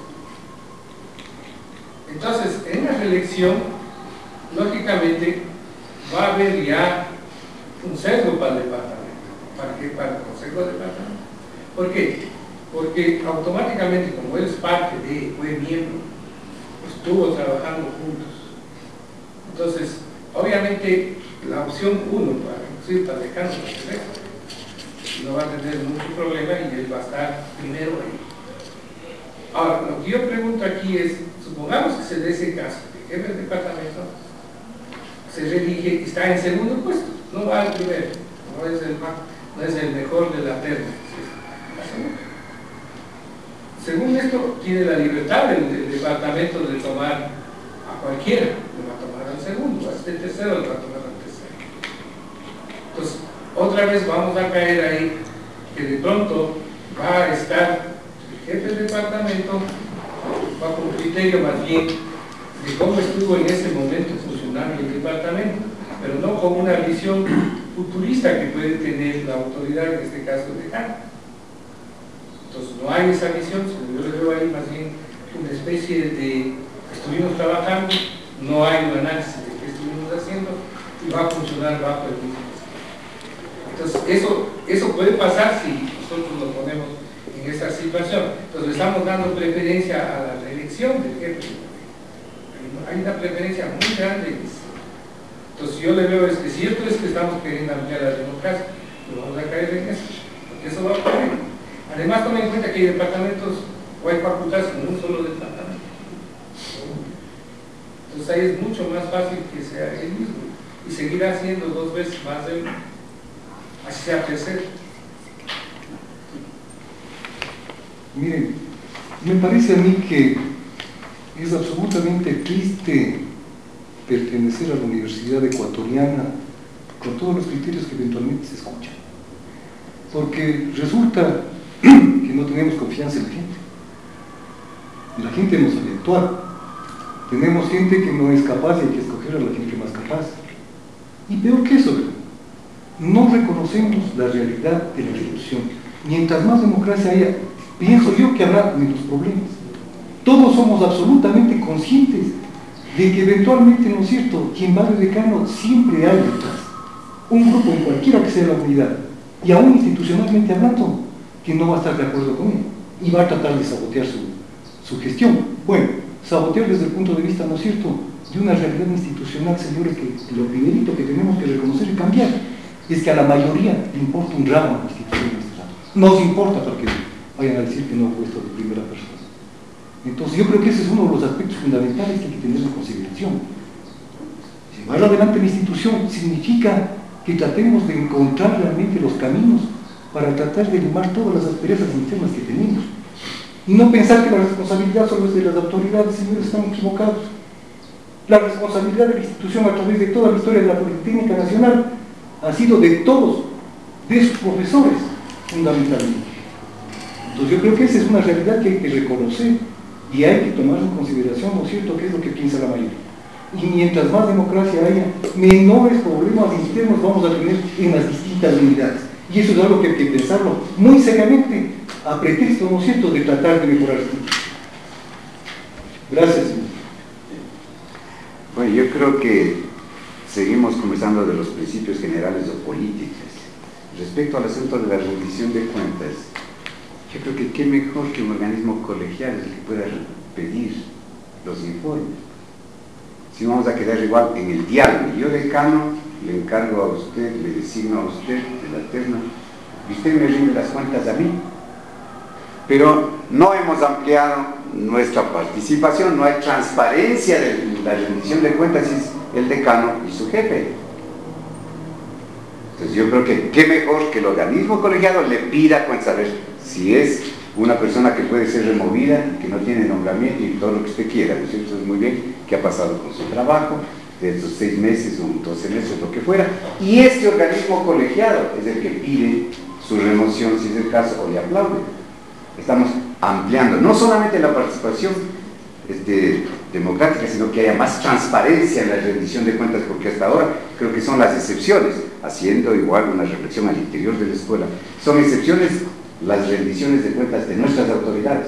Entonces, en la reelección, lógicamente, va a haber ya un sesgo para el departamento. ¿Para qué? Para el consejo de departamento. ¿Por qué? Porque automáticamente, como él es parte fue miembro, estuvo trabajando juntos. Entonces, obviamente, la opción 1 para el decano no va a tener mucho problema y él va a estar primero ahí. Ahora, lo que yo pregunto aquí es, supongamos que se dé ese caso, que el jefe del departamento se reelige y está en segundo puesto, no va al primero, no es el mejor de la terna. Según esto, tiene la libertad del departamento de tomar a cualquiera, le va a tomar al segundo, a este tercero le va a tomar al tercero. Entonces, otra vez vamos a caer ahí, que de pronto va a estar el jefe del departamento bajo un criterio más bien de cómo estuvo en ese momento funcionando el departamento, pero no con una visión futurista que puede tener la autoridad, en este caso el decano. Entonces no hay esa visión, yo le veo ahí más bien una especie de estuvimos trabajando, no hay un análisis de qué estuvimos haciendo y va a funcionar bajo el mismo. Entonces eso puede pasar si nosotros nos ponemos en esa situación. Entonces le estamos dando preferencia a la reelección del jefe. Hay una preferencia muy grande en eso. Entonces yo le veo que cierto es que estamos queriendo ampliar la democracia, pero vamos a caer en eso, porque eso va a ocurrir. Además, tomen en cuenta que hay departamentos o hay facultades con un solo departamento. Entonces ahí es mucho más fácil que sea el mismo y seguirá siendo 2 veces más de uno. Así sea tercero. Miren, me parece a mí que es absolutamente triste pertenecer a la Universidad Ecuatoriana con todos los criterios que eventualmente se escuchan. Porque resulta que no tenemos confianza en la gente. La gente no sabe actuar. Tenemos gente que no es capaz y hay que escoger a la gente más capaz. Y peor que eso, no reconocemos la realidad de la institución. Mientras más democracia haya, pienso yo que habrá menos problemas. Todos somos absolutamente conscientes de que eventualmente, ¿no es cierto?, quien va de decano siempre hay detrás un grupo en cualquiera que sea la unidad, y aún institucionalmente hablando, que no va a estar de acuerdo con él y va a tratar de sabotear su gestión. Bueno, sabotear desde el punto de vista, ¿no es cierto?, de una realidad institucional, señores, que lo primerito que tenemos que reconocer y cambiar es que a la mayoría le importa un ramo a la institución. Nos importa porque vayan a decir que no ha puesto de primera persona. Entonces yo creo que ese es uno de los aspectos fundamentales que hay que tener en consideración. Llevar adelante la institución significa que tratemos de encontrar realmente los caminos para tratar de limar todas las asperezas internas que tenemos. Y no pensar que la responsabilidad solo es de las autoridades, señores, están equivocados. La responsabilidad de la institución a través de toda la historia de la Politécnica Nacional ha sido de todos, de sus profesores, fundamentalmente. Entonces yo creo que esa es una realidad que hay que reconocer y hay que tomar en consideración, ¿no es cierto?, qué es lo que piensa la mayoría. Y mientras más democracia haya, menores problemas internos vamos a tener en las distintas unidades. Y eso es algo que hay que pensarlo muy seriamente, a pretexto, ¿no es cierto?, de tratar de mejorar esto. Gracias. Bueno, yo creo que seguimos conversando de los principios generales o políticas. Respecto al asunto de la rendición de cuentas, yo creo que qué mejor que un organismo colegial es el que pueda pedir los informes. Si vamos a quedar igual en el diálogo, yo decano le encargo a usted, le designo a usted de la terna, y usted me rinde las cuentas a mí. Pero no hemos ampliado nuestra participación, no hay transparencia de la rendición de cuentas, es el decano y su jefe. Entonces yo creo que qué mejor que el organismo colegiado le pida cuentas, a ver si es una persona que puede ser removida, que no tiene nombramiento y todo lo que usted quiera, ¿no es cierto? Es muy bien, qué ha pasado con su trabajo, de estos 6 meses o 12 meses, lo que fuera, y este organismo colegiado es el que pide su remoción, si es el caso, o le aplaude. Estamos ampliando no solamente la participación democrática, sino que haya más transparencia en la rendición de cuentas, porque hasta ahora creo que son las excepciones, haciendo igual una reflexión al interior de la escuela, son excepciones las rendiciones de cuentas de nuestras autoridades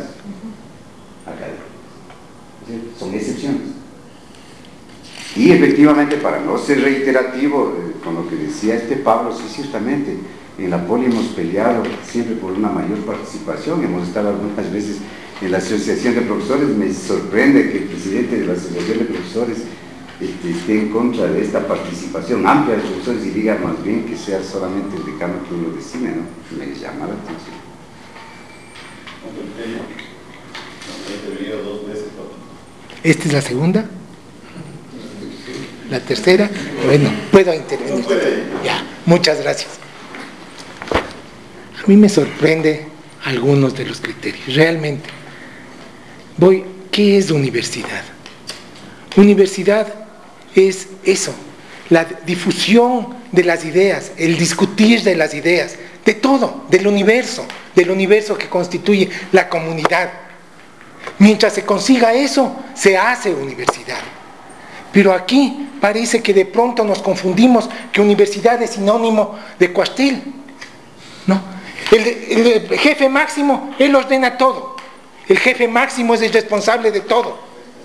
académicas, son excepciones. Y efectivamente, para no ser reiterativo con lo que decía Pablo, sí, ciertamente, en la Poli hemos peleado siempre por una mayor participación, hemos estado algunas veces en la asociación de profesores. Me sorprende que el presidente de la asociación de profesores esté en contra de esta participación amplia de profesores y diga más bien que sea solamente el decano quien lo decide, ¿no? Me llama la atención. ¿Esta es la segunda? ¿La tercera? Bueno, puedo intervenir. Ya, muchas gracias. A mí me sorprende algunos de los criterios, realmente. ¿Qué es universidad? Universidad es eso, la difusión de las ideas, el discutir de las ideas, de todo, del universo que constituye la comunidad. Mientras se consiga eso, se hace universidad. Pero aquí parece que de pronto nos confundimos que universidad es sinónimo de cuartel, ¿no? El jefe máximo, él ordena todo. El jefe máximo es el responsable de todo.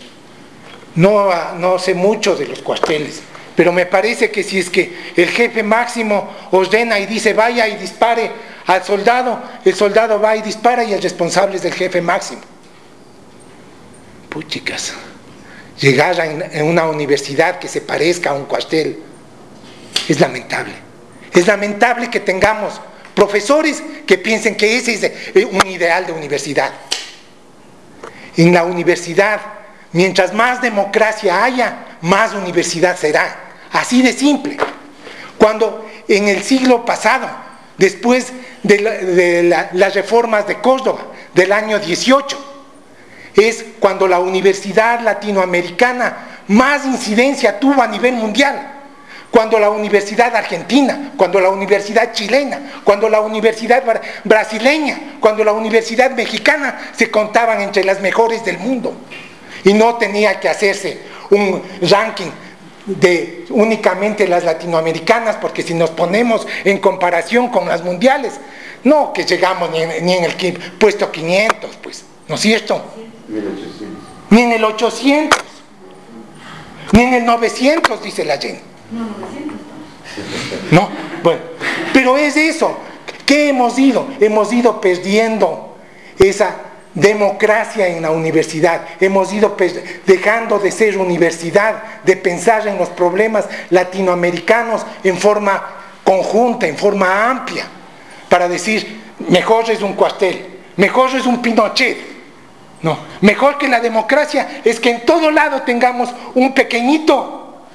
No sé mucho de los cuarteles, pero me parece que si es que el jefe máximo ordena y dice vaya y dispare al soldado, el soldado va y dispara y el responsable es el jefe máximo. Puchicas, llegar en una universidad que se parezca a un cuartel es lamentable. Es lamentable que tengamos profesores que piensen que ese es un ideal de universidad. En la universidad, mientras más democracia haya, más universidad será. Así de simple. Cuando en el siglo pasado, después de las reformas de Córdoba del año 18, es cuando la universidad latinoamericana más incidencia tuvo a nivel mundial. Cuando la universidad argentina, cuando la universidad chilena, cuando la universidad brasileña, cuando la universidad mexicana se contaban entre las mejores del mundo. Y no tenía que hacerse un ranking de únicamente las latinoamericanas, porque si nos ponemos en comparación con las mundiales, no que llegamos ni en el puesto 500, pues, ¿no es cierto? 1800. Ni en el 800, ni en el 900, dice la gente. No, 900. No, bueno, pero es eso. ¿Qué hemos ido? Hemos ido perdiendo esa democracia en la universidad. Hemos ido dejando de ser universidad, de pensar en los problemas latinoamericanos en forma conjunta, en forma amplia, para decir, mejor es un cuartel, mejor es un Pinochet. No, mejor que la democracia es que en todo lado tengamos un pequeñito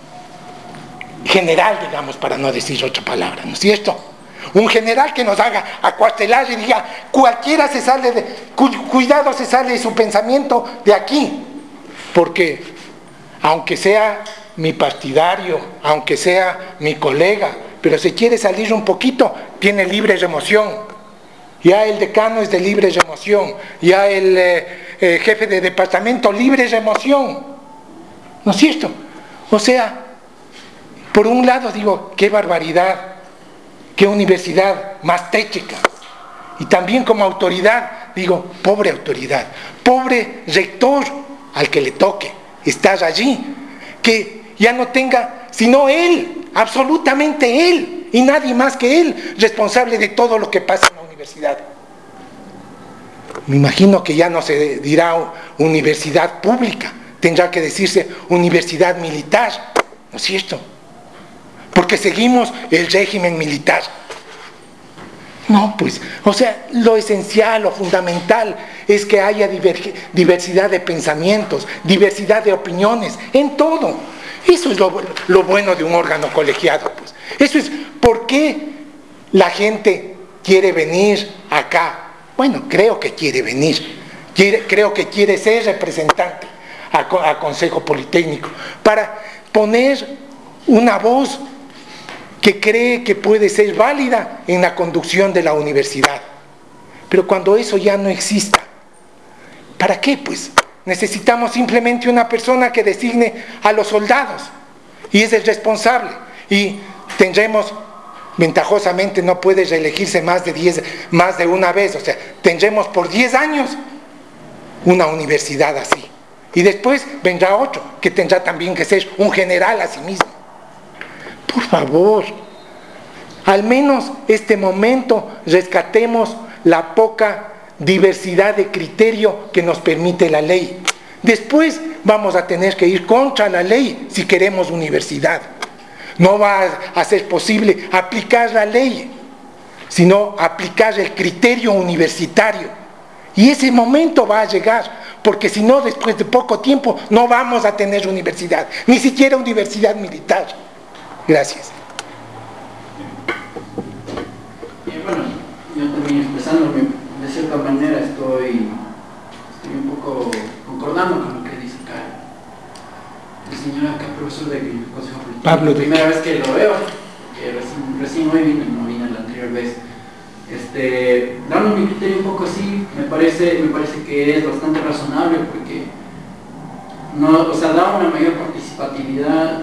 general, digamos, para no decir otra palabra, ¿no es cierto? Un general que nos haga acuartelar y diga, cualquiera se sale cuidado, se sale de su pensamiento de aquí, porque aunque sea mi partidario, aunque sea mi colega, pero si quiere salir un poquito, tiene libre remoción. Ya el decano es de libre remoción, ya el jefe de departamento, libre remoción. ¿No es cierto? O sea, por un lado digo, qué barbaridad, qué universidad más tétrica. Y también como autoridad, digo, pobre autoridad, pobre rector al que le toque estar allí, que ya no tenga, sino él, absolutamente él, y nadie más que él, responsable de todo lo que pasa en la universidad. Me imagino que ya no se dirá universidad pública, tendrá que decirse universidad militar, ¿no es cierto? Porque seguimos el régimen militar. No, pues, o sea, lo esencial, lo fundamental es que haya diversidad de pensamientos, diversidad de opiniones, en todo. Eso es lo bueno de un órgano colegiado, pues. Eso es por qué la gente quiere venir acá. Bueno, creo que quiere venir, creo que quiere ser representante al Consejo Politécnico, para poner una voz que cree que puede ser válida en la conducción de la universidad. Pero cuando eso ya no exista, ¿para qué pues? Necesitamos simplemente una persona que designe a los soldados, y es el responsable, y tendremos, ventajosamente no puede reelegirse más de una vez, o sea, tendremos por 10 años una universidad así, y después vendrá otro, que tendrá también que ser un general a sí mismo. Por favor, al menos este momento rescatemos la poca diversidad de criterio que nos permite la ley. Después vamos a tener que ir contra la ley si queremos universidad. No va a ser posible aplicar la ley, sino aplicar el criterio universitario. Y ese momento va a llegar, porque si no, después de poco tiempo no vamos a tener universidad, ni siquiera universidad militar. Gracias. Bueno, yo también expresándome de cierta manera estoy un poco concordando con lo que dice acá el señor acá, profesor del Consejo Politécnico. Pablo, primera vez que lo veo, que recién hoy vine, no vine la anterior vez. Dando mi criterio un poco así, me parece que es bastante razonable, porque no, o sea, da una mayor participatividad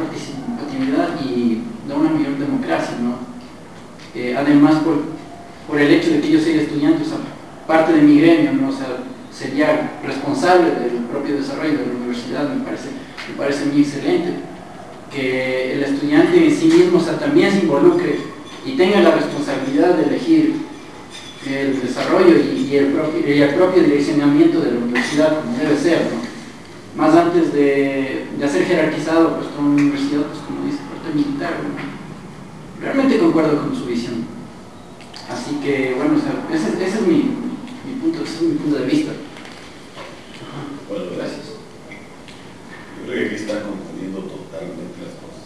y da una mayor democracia, ¿no? Además, por el hecho de que yo soy estudiante, o sea, parte de mi gremio, ¿no? O sea, sería responsable del propio desarrollo de la universidad. Me parece muy excelente que el estudiante en sí mismo, o sea, también se involucre y tenga la responsabilidad de elegir el desarrollo y el propio direccionamiento de la universidad, como debe ser, ¿no? Más antes de ser jerarquizado, pues con una universidad, pues como dice, parte militar, ¿no? Realmente concuerdo con su visión. Así que, bueno, o sea, ese es mi punto de vista. Bueno, gracias. Yo creo que aquí están confundiendo totalmente las cosas.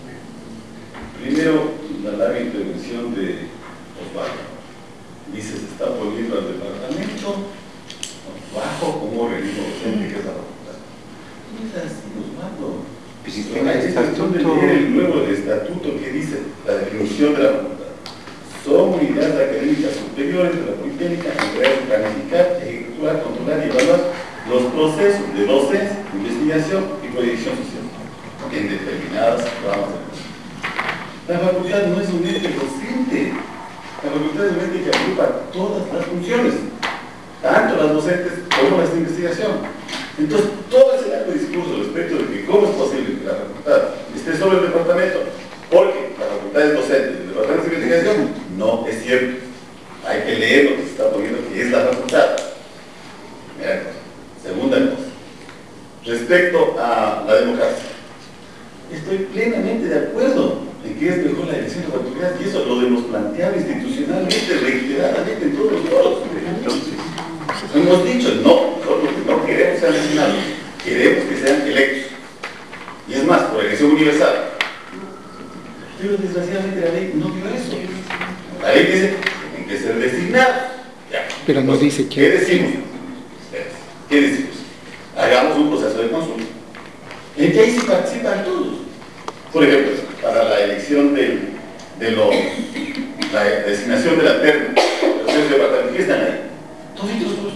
Primero, la larga intervención de Osvaldo. Dice, se está poniendo al departamento bajo como organismo docente, que es la facultad. No es así, Osvaldo. Pues si tenga el estatuto. El nuevo estatuto que dice la definición de la facultad. Son unidades académicas superiores de la Politécnica encargadas de planificar, ejecutar, controlar y evaluar los procesos de docencia, investigación y proyección social en determinadas ramas de la La facultad no es un ente docente. La facultad es un ente que agrupa todas las funciones, tanto las docentes como las de investigación. Entonces, todo ese largo discurso respecto de que cómo es posible que la facultad esté sobre el departamento, porque la facultad es docente, el departamento de investigación, no es cierto. Hay que leer lo que se está poniendo, que es la facultad. Primera cosa. Segunda cosa. Respecto a la democracia. Estoy plenamente de acuerdo en que es mejor la elección de la autoridad, y eso lo hemos planteado institucionalmente, reiteradamente en todos los foros. Hemos dicho, no queremos que sean designados, queremos que sean electos. Y es más, por elección universal. Pero desgraciadamente la ley no dio eso. La ley dice que tienen que ser designados. Ya. Pero no dice quién. ¿Qué decimos? ¿Qué decimos? Hagamos un proceso de consulta. en que ahí sí participan todos. Por ejemplo, para la elección la designación de la terna, los jefes de departamento, ¿qué están ahí? Toditos los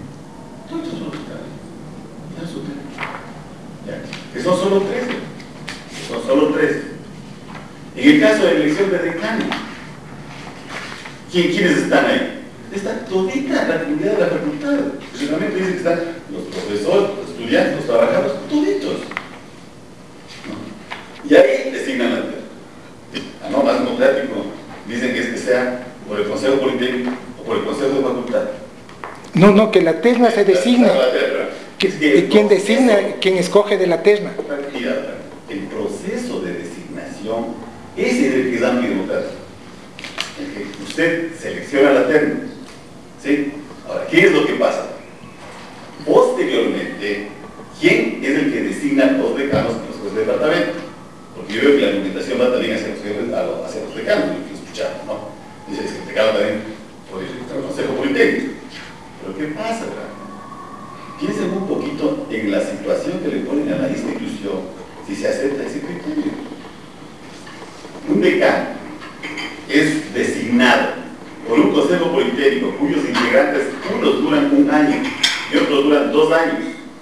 que son solo 13. Son solo 13. En el caso de la elección de decano, ¿quiénes están ahí? Está todita la comunidad de la facultad. El reglamento dice que están los profesores, los estudiantes, los trabajadores, toditos. ¿No? Y ahí designan la terna. A no más democrático, dicen que sea por el Consejo Politécnico o por el Consejo de Facultad. No, que la terna se designa. ¿Quién designa? ¿Quién escoge de la terna? El proceso de designación, ese es el que es amplio democrático. El que usted selecciona la terna. ¿Sí? Ahora, ¿qué es lo que pasa? Posteriormente, ¿quién es el que designa los decanos y los jueces de departamento? Porque yo veo que la argumentación va también hacia los decanos, lo que escuchamos, ¿no? Dice que el decano también puede ir al Consejo Politécnico. Pero ¿qué pasa, ¿verdad? Piensen un poquito en la situación que le ponen a la institución si se acepta ese criterio. Un decano es designado por un consejo politécnico cuyos integrantes, unos duran 1 año y otros duran 2 años.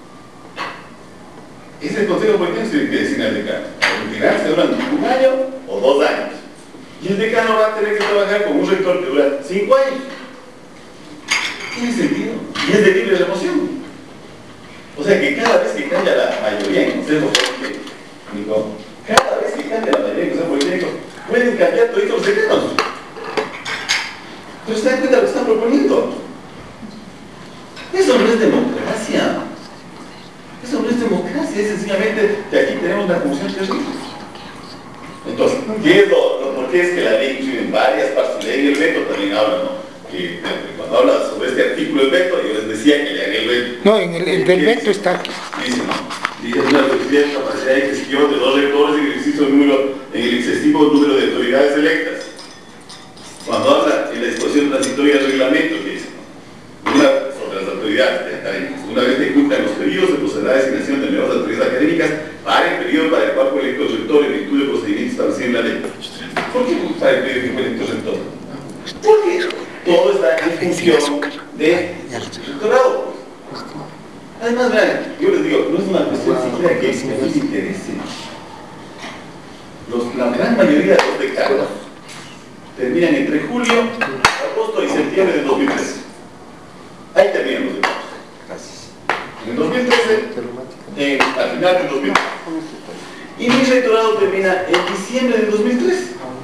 Es el consejo politécnico el que designa al decano. Los integrantes duran 1 año o 2 años. Y el decano va a tener que trabajar con un rector que dura 5 años. Tiene sentido. Y es de libre remoción. O sea que cada vez que cambia la mayoría en consejo politécnico, cada vez que cambia la mayoría en consejo politécnico, pueden cambiar todos los decanos. Pero se dan cuenta de lo que están proponiendo. Eso no es democracia. Eso no es democracia, es sencillamente que aquí tenemos una confusión terrible. Entonces, ¿por qué es que la ley incluye en varias partes? En el veto también habla, ¿no? Que cuando habla sobre este artículo del veto, yo les decía que le haría el veto. No, en el del veto está aquí. Dice, ¿no? Dice una flexibilidad de capacidad de gestión de 2 rectores en el excesivo número de autoridades electas. Cuando habla en la disposición transitoria del reglamento, que dice, ¿no? Sobre las autoridades académicas. Una vez que cumplan los periodos, se procederá a designación de nuevas autoridades académicas para el periodo para el cual fue electo el rector en virtud de procedimientos establecidos en la ley. ¿Por qué para el periodo que fue electo el rector? Porque todo está en función del rectorado. Además, vean, yo les digo, no es una cuestión siquiera que a mí me interese. La gran mayoría de los decanos terminan entre julio, agosto y septiembre del 2013. Ahí terminan los decanos. En el 2013, al final del 2013. Y mi rectorado termina en diciembre del 2013.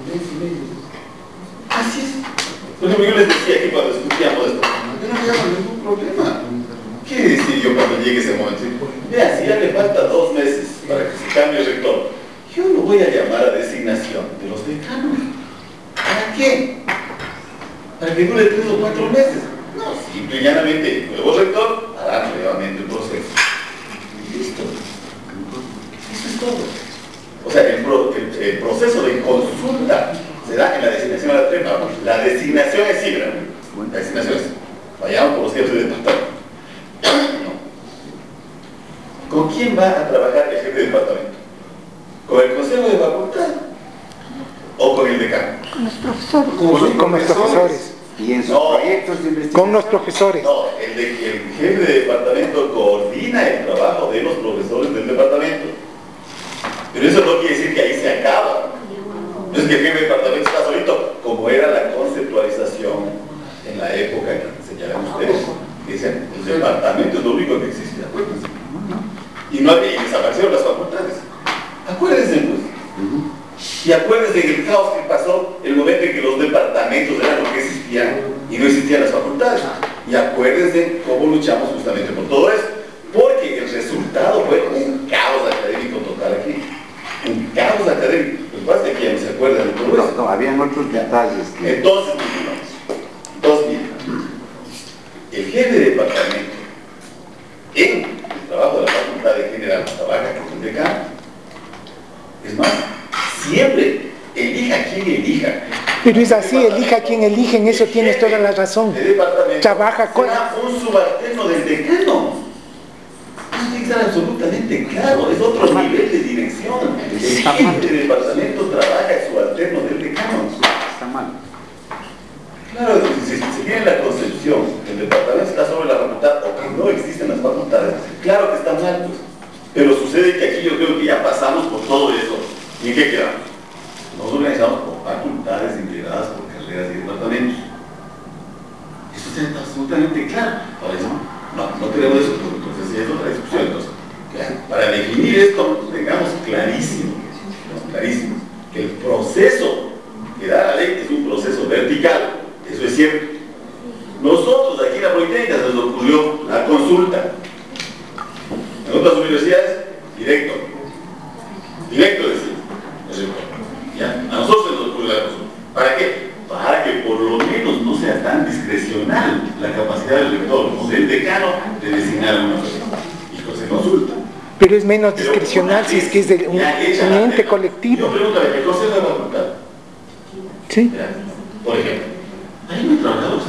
Así es. Por ejemplo, yo les decía aquí cuando discutíamos esto, yo no me hago ningún problema. ¿Qué decir yo cuando llegue ese momento? Vean, si ya le falta 2 meses para que se cambie el rector, yo lo voy a llamar a designación de los decanos. ¿Para qué? ¿Para que dure 3 o 4 meses? No, simple y llanamente, el nuevo rector hará nuevamente el proceso. Y listo. Eso es todo. O sea, el proceso de consulta se da en la designación a la terna. La designación es libre. La designación es, vayamos por los jefes de departamento. No. ¿Con quién va a trabajar el jefe de departamento? ¿Con el consejo de facultad? ¿O con el decano? Con los profesores. Con los profesores. Y en sus proyectos de investigación. Con los profesores. No, el jefe de departamento coordina el trabajo de los profesores del departamento. Pero eso no quiere decir que ahí se acaba. No es que el jefe de departamento está solito, como era la conceptualización en la época que señalan ustedes. Que decían, el departamento es lo único que existe, acuérdense. Y desaparecieron las facultades. Acuérdense, pues. Y acuérdense del caos que pasó el momento en que los departamentos eran lo que existían y no existían las facultades. Y acuérdense cómo luchamos justamente por todo eso. Porque el resultado fue un caos académico total aquí. Un caos académico. Lo que pasa es que ya no se acuerdan de todo eso. No, habían otros detalles que... Entonces, miren, el jefe de departamento en el trabajo de la facultad de general trabaja con el decano. Es más, siempre elija quien elija. Pero es así, elija quien elige, en eso tienes toda la razón. El departamento trabaja con... será un subalterno del decano. Es estar absolutamente claro, es otro nivel de dirección. El jefe del departamento trabaja en subalterno del decano. Está mal. Claro, si se tiene la concepción que el departamento está sobre la facultad o que no existen las facultades, claro que está mal, pues. Pero sucede que aquí yo creo que ya pasamos por todo eso. ¿Y en qué quedamos? Nos organizamos por facultades integradas por carreras y departamentos. Eso está absolutamente claro. Por eso no tenemos eso, entonces es otra discusión. Entonces, para definir esto, tengamos clarísimo que el proceso que da la ley es un proceso vertical. Eso es cierto. Nosotros aquí en la Politécnica se nos ocurrió la consulta. En otras universidades, directo decimos. ¿Ya? A nosotros se nos ocurrió la consulta. ¿Para qué? Para que por lo menos no sea tan discrecional la capacidad del rector o del decano de designar a una persona. Y se consulta. Pero es menos discrecional si es que es de un ente colectivo. Yo pregunto, ¿el consejo de la facultad? Sí. ¿Ya? Por ejemplo, hay unos trabajadores.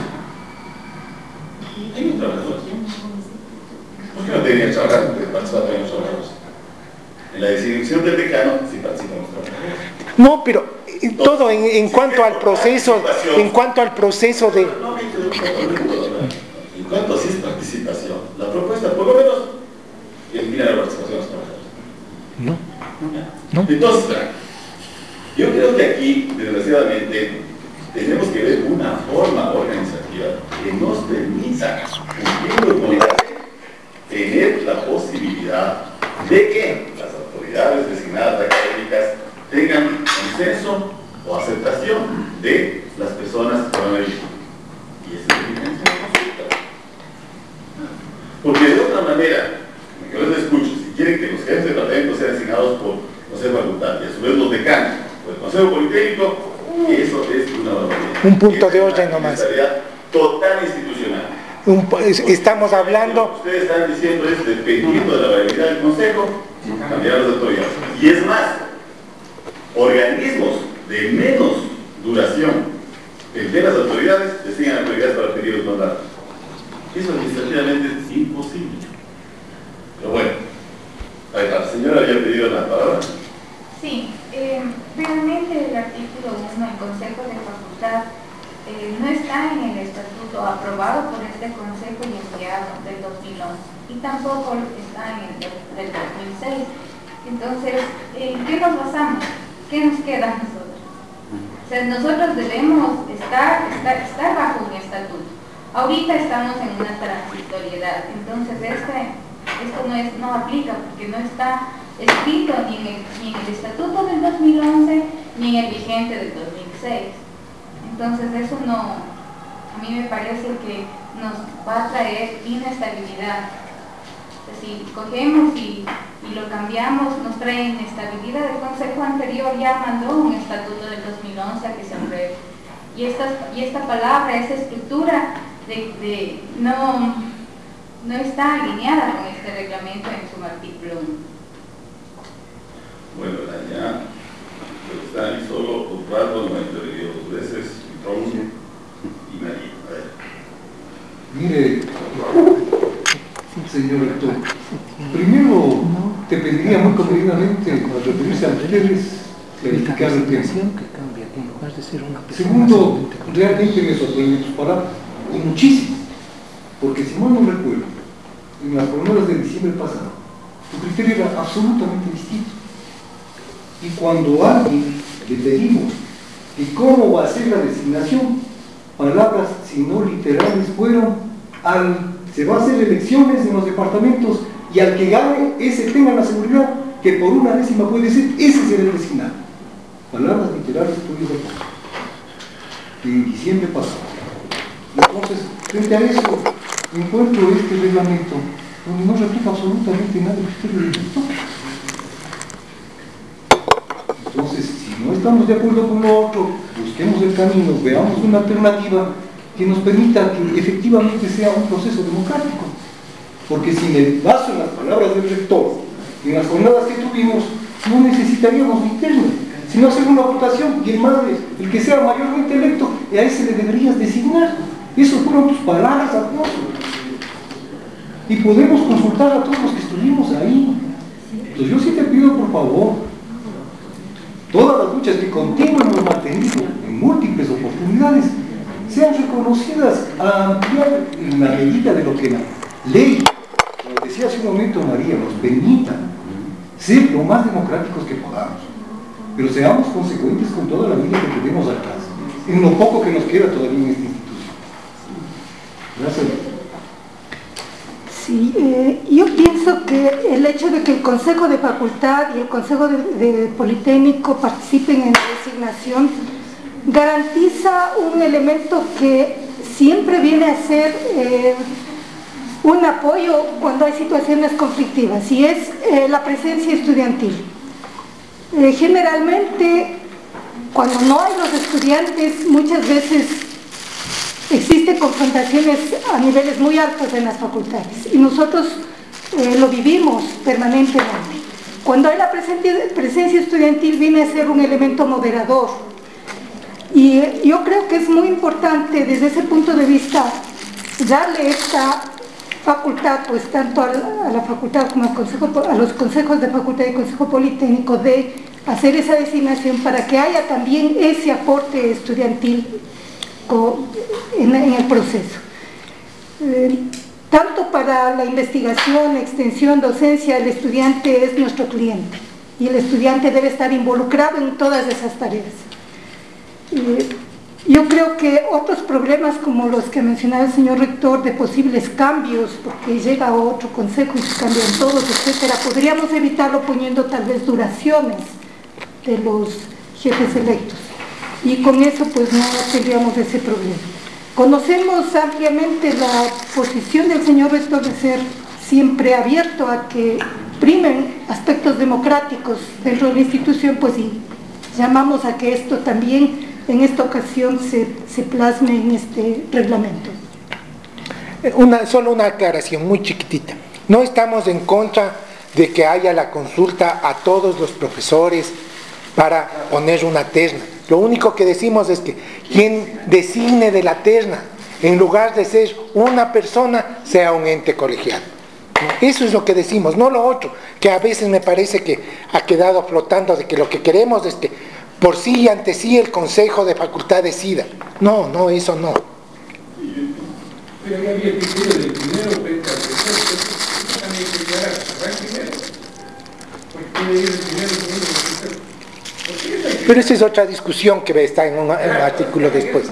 ¿Por qué no deberían participar de los trabajadores? En la designación del decano sí participan los trabajadores. No, pero todo en cuanto al proceso, de... En cuanto a si es participación, la propuesta por lo menos elimina la participación de los trabajadores. No. Entonces, yo creo que aquí, desgraciadamente, tenemos que ver una forma organizativa que nos permita, cumpliendo con la ley, tener la posibilidad de que las autoridades designadas académicas tengan consenso o aceptación de las personas que van a ir. Y esa es la diferencia de consulta. Porque de otra manera, yo les escucho, si quieren que los jefes de departamento sean designados por el Consejo de Facultad y a su vez los decanos por el Consejo Politécnico, eso es una barbaridad. Un punto de orden nomás. Total institucional. Estamos hablando... Ustedes están diciendo es dependiendo de la variabilidad del Consejo, cambiar las autoridades. Y es más, organismos de menos duración que el de las autoridades designan autoridades para periodos más largos. Eso administrativamente es imposible. Pero bueno, la señora había pedido la palabra. Sí, realmente el artículo 1, el Consejo de Facultad, no está en el estatuto aprobado por este Consejo y enviado del 2011 y tampoco está en el del 2006. Entonces, ¿en qué nos basamos? ¿Qué nos queda a nosotros? O sea, nosotros debemos estar bajo un estatuto. Ahorita estamos en una transitoriedad, entonces esto no aplica porque no está escrito ni en el estatuto del 2011 ni en el vigente del 2006. Entonces eso a mí me parece que nos va a traer inestabilidad. Si cogemos y lo cambiamos, nos trae inestabilidad. El Consejo anterior ya mandó un estatuto del 2011 a que se apruebe. Y esta palabra, esta estructura no está alineada con este reglamento en su artículo 1. Bueno, ya está ahí solo Osvaldo, no intervenido 2 veces, Ron y María. Mire, señor rector, primero te pediría muy comedidamente, al referirse a ustedes, clarificar el tema. Segundo, realmente me sorprenden tus palabras, y muchísimo, porque si mal no recuerdo, en las jornadas de diciembre pasado, tu criterio era absolutamente distinto. Y cuando a alguien le pedimos que cómo va a ser la designación, palabras si no literales fueron se va a hacer elecciones en los departamentos y al que gane, ese tenga la seguridad que por una décima puede ser, ese será el designado. Palabras literales tuyas en diciembre pasado. Entonces, frente a eso, encuentro este reglamento donde no refleja absolutamente nada del criterio del rector. Entonces, si no estamos de acuerdo con lo otro, busquemos el camino, veamos una alternativa que nos permita que efectivamente sea un proceso democrático. Porque si me baso en las palabras del rector, en las jornadas que tuvimos, no necesitaríamos un interno, sino hacer una votación y el que sea mayormente electo, a ese le deberías designar. Eso fueron tus palabras, Alfonso. y podemos consultar a todos los que estuvimos ahí. Entonces yo sí te pido, por favor, todas las luchas que contigo hemos mantenido en múltiples oportunidades sean reconocidas a ampliar en la medida de lo que la ley, como decía hace un momento María, nos permita ser lo más democráticos que podamos, pero seamos consecuentes con toda la vida que tenemos atrás, en lo poco que nos queda todavía en esta institución. Gracias. Sí, yo pienso que el hecho de que el Consejo de Facultad y el Consejo de Politécnico participen en la designación garantiza un elemento que siempre viene a ser un apoyo cuando hay situaciones conflictivas, y es la presencia estudiantil. Generalmente, cuando no hay los estudiantes, muchas veces existen confrontaciones a niveles muy altos en las facultades, y nosotros lo vivimos permanentemente. Cuando hay la presencia estudiantil, viene a ser un elemento moderador. Y yo creo que es muy importante desde ese punto de vista darle esta facultad, pues tanto a la facultad como a los consejos de facultad y consejo politécnico, de hacer esa designación para que haya también ese aporte estudiantil en el proceso. Tanto para la investigación, extensión, docencia, el estudiante es nuestro cliente y el estudiante debe estar involucrado en todas esas tareas. Yo creo que otros problemas como los que mencionaba el señor rector de posibles cambios, porque llega otro consejo y se cambian todos, etcétera, podríamos evitarlo poniendo tal vez duraciones de los jefes electos, y con eso pues no tendríamos ese problema. Conocemos ampliamente la posición del señor rector de ser siempre abierto a que primen aspectos democráticos dentro de la institución, pues, y llamamos a que esto también en esta ocasión se plasme en este reglamento. Solo una aclaración muy chiquitita. No estamos en contra de que haya la consulta a todos los profesores para poner una terna. Lo único que decimos es que quien designe de la terna, en lugar de ser una persona, sea un ente colegiado. Eso es lo que decimos, no lo otro, que a veces me parece que ha quedado flotando, de que lo que queremos es que por sí y ante sí el Consejo de Facultad decida. No, no, eso no. Pero ya había criterio del primero frente al tercero, eso también hay que llegar a cerrar primero. Porque puede ir el primero, el segundo, el tercero. Pero esa es otra discusión que está en un artículo después.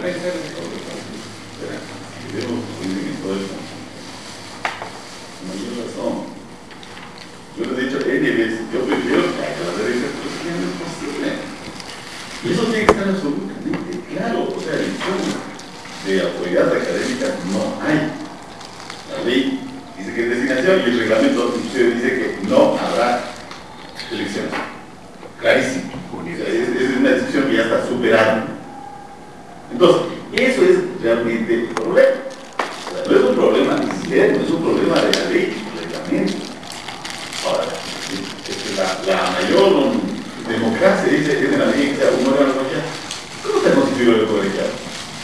Yo les he dicho N veces, yo prefiero que las derechas, pero es que no es posible. Y eso tiene que estar absolutamente claro. O sea, elección de autoridad académica no hay. La ley dice que es designación y el reglamento inclusive dice que no habrá elecciones. Clarísimo. O sea, es una discusión que ya está superada. Entonces, eso es realmente el problema. O sea, no es un problema ni siquiera, no es un problema de la ley, del reglamento. Ahora, la mayor democracia dice es en la medida que sea un órgano colegiado. ¿Cómo está constituido el colegiado?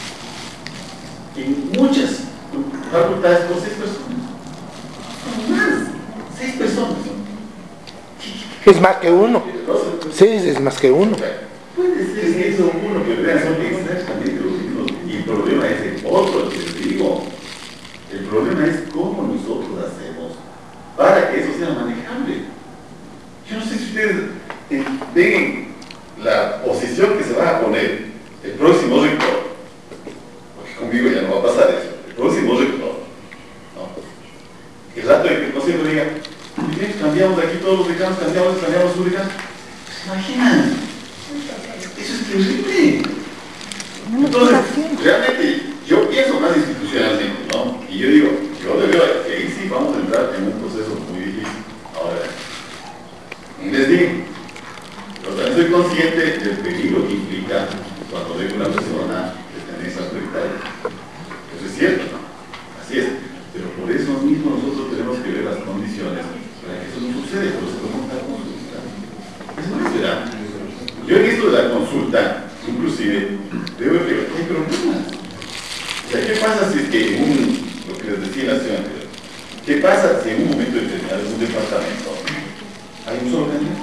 En muchas facultades por 6 personas. Son más, 6 personas. Es más que uno. Sí, es más que uno. Puede ser que son uno, pero vean, son exactamente los mismos. Y el problema es el otro, que les digo. El problema es cómo nosotros hacemos para que eso sea manejable. Yo no sé si ustedes ven la posición que se va a poner el próximo rector, porque conmigo ya no va a pasar eso, el próximo rector, ¿no? El rato en que el consejo diga, muy bien, cambiamos aquí todos los decanos, cambiamos su decano, ¿se imaginan? Eso es terrible. Entonces, realmente, yo pienso más institucionalmente, ¿no? Y yo digo, yo le veo que ahí sí vamos a entrar en un proceso muy difícil. Ahora, les digo, yo también soy consciente del peligro que implica cuando ve una persona de tendencia autoritaria. Eso es cierto, ¿no? Así es. Pero por eso mismo nosotros tenemos que ver las condiciones para que eso no suceda, por eso vamos a consulta. Eso no es verdad. Yo en esto de la consulta, inclusive, debo decir que hay problemas. O sea, ¿qué pasa si es que lo que les decía la señora anterior, ¿Qué pasa si en un momento determinado en un departamento hay un solo candidato?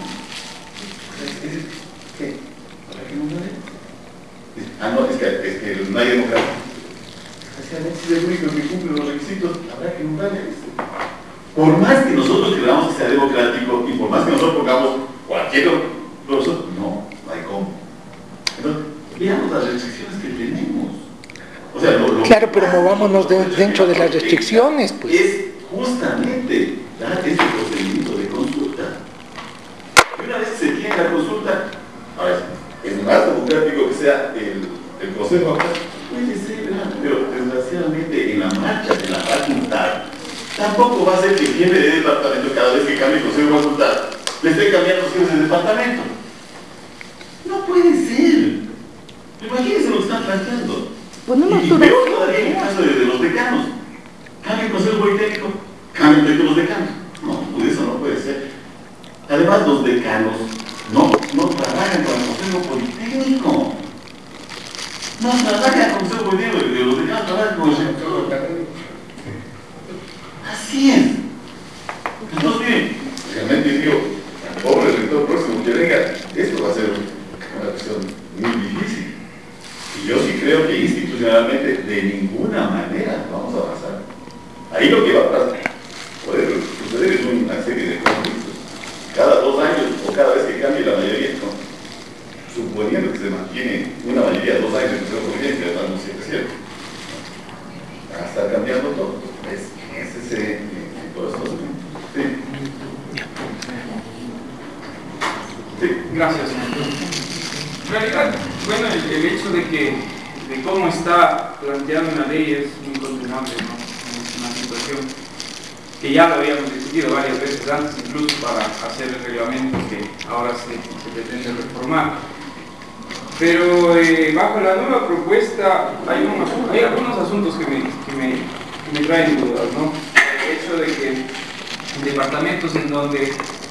¿Qué? ¿Para qué no vale? No, es que no hay democracia. Desgraciadamente, si es el único que cumple los requisitos, habrá que nombrarle. Por más que nosotros queramos que sea democrático y por más que nosotros pongamos cualquier profesor, no hay cómo. Entonces, veamos las restricciones que tenemos. O sea, claro, pero movámonos dentro de las restricciones, pues. Es justamente dar este procedimiento de consulta. Y una vez que se tiene la consulta, ahora es más democrático que sea el consejo acá, puede ser, pero desgraciadamente en la marcha de la facultad, tampoco va a ser que el jefe de departamento, cada vez que cambie el consejo de facultad, le esté cambiando los jefes de departamento. No puede ser. Imagínense lo que están planteando. Y peor todavía en el caso de los decanos. Cambia el consejo politécnico, cambia el proyecto de los decanos. No, pues eso no puede ser. Además, los decanos no trabajan con el consejo politécnico. No trabajan con el consejo politécnico, los decanos trabajan con el consejo académico. Así es. Entonces, miren, realmente digo, al pobre rector próximo que venga, esto va a ser una cuestión muy difícil. Y yo sí creo que institucionalmente de ninguna manera vamos a avanzar. Ahí lo que va a pasar puede suceder es una serie de conflictos. Cada 2 años o cada vez que cambie la mayoría, ¿no? Suponiendo que se mantiene una mayoría de 2 años en el consejo político, que además no siempre es cierto, va a estar cambiando todo. Ese es todo esto. Sí. Sí. Gracias. En realidad, bueno, el hecho de cómo está planteada una ley es muy condenable, ¿no? Es una situación que ya lo habíamos discutido varias veces antes, incluso para hacer el reglamento que ahora se pretende reformar. Pero bajo la nueva propuesta hay algunos asuntos que me traen dudas, ¿no? El hecho de que en departamentos en donde,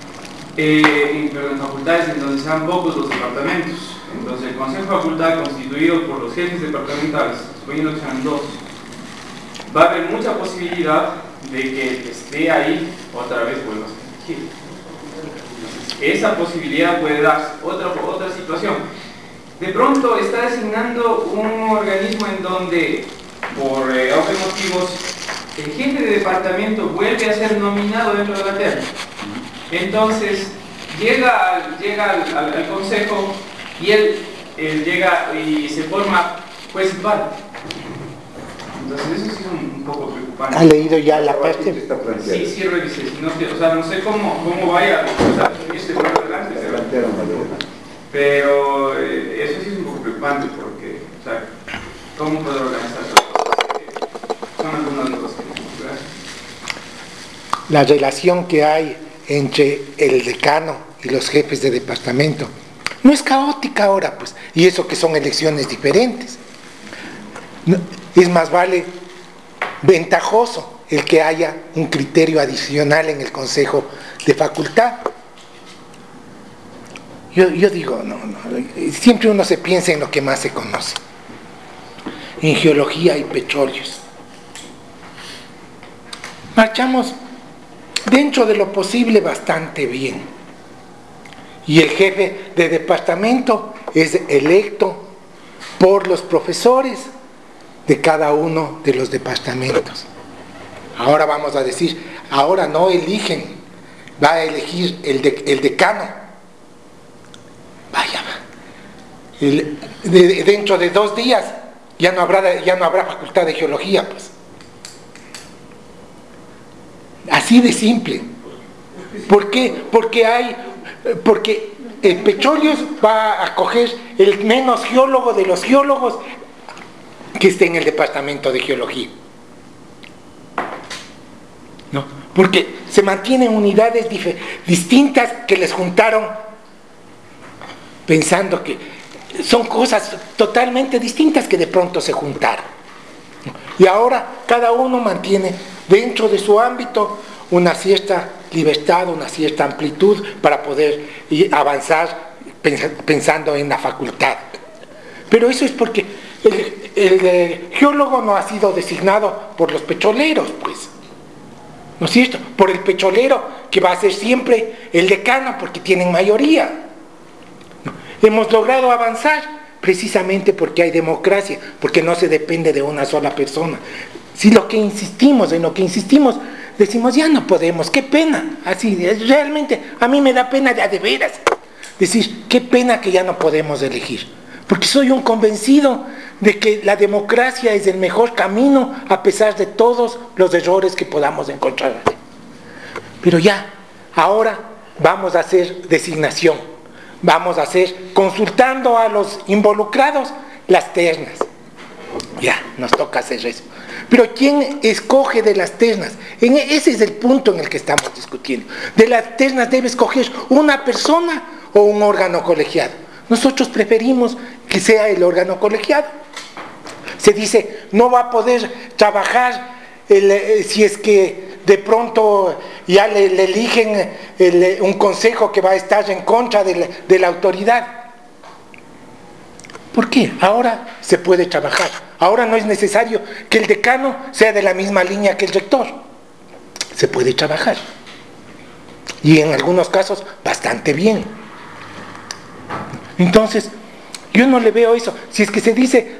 en facultades en donde sean pocos los departamentos, entonces el consejo de facultad constituido por los jefes departamentales, suponiendo que sean 2, va a haber mucha posibilidad de que el que esté ahí otra vez vuelva a ser elegido. Esa posibilidad puede dar otra situación. De pronto está designando un organismo en donde, por otros motivos, el jefe de departamento vuelve a ser nominado dentro de la terna. Entonces, llega al consejo y él llega y se forma juez y parte. Entonces, eso sí es un poco preocupante. ¿Ha leído ya la parte? Sí, revisé. No sé cómo vaya este por adelante. Pero eso sí es un poco preocupante porque, o sea, ¿cómo poder organizar eso? Son algunas de las cosas que gracias. La relación que hay entre el decano y los jefes de departamento no es caótica ahora, pues, y eso que son elecciones diferentes. No, es más vale ventajoso el que haya un criterio adicional en el consejo de facultad. Yo digo, no, siempre uno se piensa en lo que más se conoce, en geología y petróleos. Marchamos dentro de lo posible bastante bien. Y el jefe de departamento es electo por los profesores de cada uno de los departamentos. Ahora vamos a decir, ahora no eligen, va a elegir el decano. Vaya, dentro de 2 días ya no habrá facultad de geología, pues. Así de simple. ¿Por qué? Porque el Petróleos va a coger el menos geólogo de los geólogos que esté en el departamento de geología. ¿No? Porque se mantienen unidades distintas que les juntaron pensando que son cosas totalmente distintas que de pronto se juntaron. Y ahora cada uno mantiene dentro de su ámbito una cierta libertad, una cierta amplitud para poder avanzar pensando en la facultad. Pero eso es porque el geólogo no ha sido designado por los petroleros, pues. ¿no es cierto? Por el pecholero, que va a ser siempre el decano, porque tienen mayoría. Hemos logrado avanzar precisamente porque hay democracia, porque no se depende de una sola persona. Si en lo que insistimos, decimos, ya no podemos, qué pena. Así, realmente, a mí me da pena de veras. Decir, qué pena que ya no podemos elegir. Porque soy un convencido de que la democracia es el mejor camino a pesar de todos los errores que podamos encontrar. Pero ya, ahora vamos a hacer designación. Vamos a hacer, consultando a los involucrados, las ternas. Ya, nos toca hacer eso. Pero ¿quién escoge de las ternas? Ese es el punto en el que estamos discutiendo. De las ternas debe escoger una persona o un órgano colegiado. Nosotros preferimos que sea el órgano colegiado. Se dice, no va a poder trabajar si es que de pronto ya le eligen un consejo que va a estar en contra de la autoridad. ¿Por qué? Ahora se puede trabajar. Ahora no es necesario que el decano sea de la misma línea que el rector. Se puede trabajar. Y en algunos casos bastante bien. Entonces, yo no le veo eso. Si es que se dice,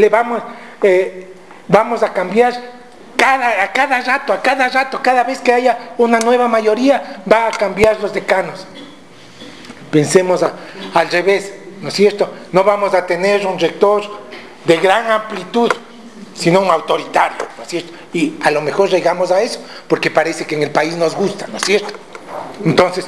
vamos a cambiar a cada rato, cada vez que haya una nueva mayoría, va a cambiar los decanos. Pensemos al revés, ¿no es cierto? No vamos a tener un rector de gran amplitud, sino un autoritario, ¿no es cierto? Y a lo mejor llegamos a eso, porque parece que en el país nos gusta, ¿no es cierto? Entonces,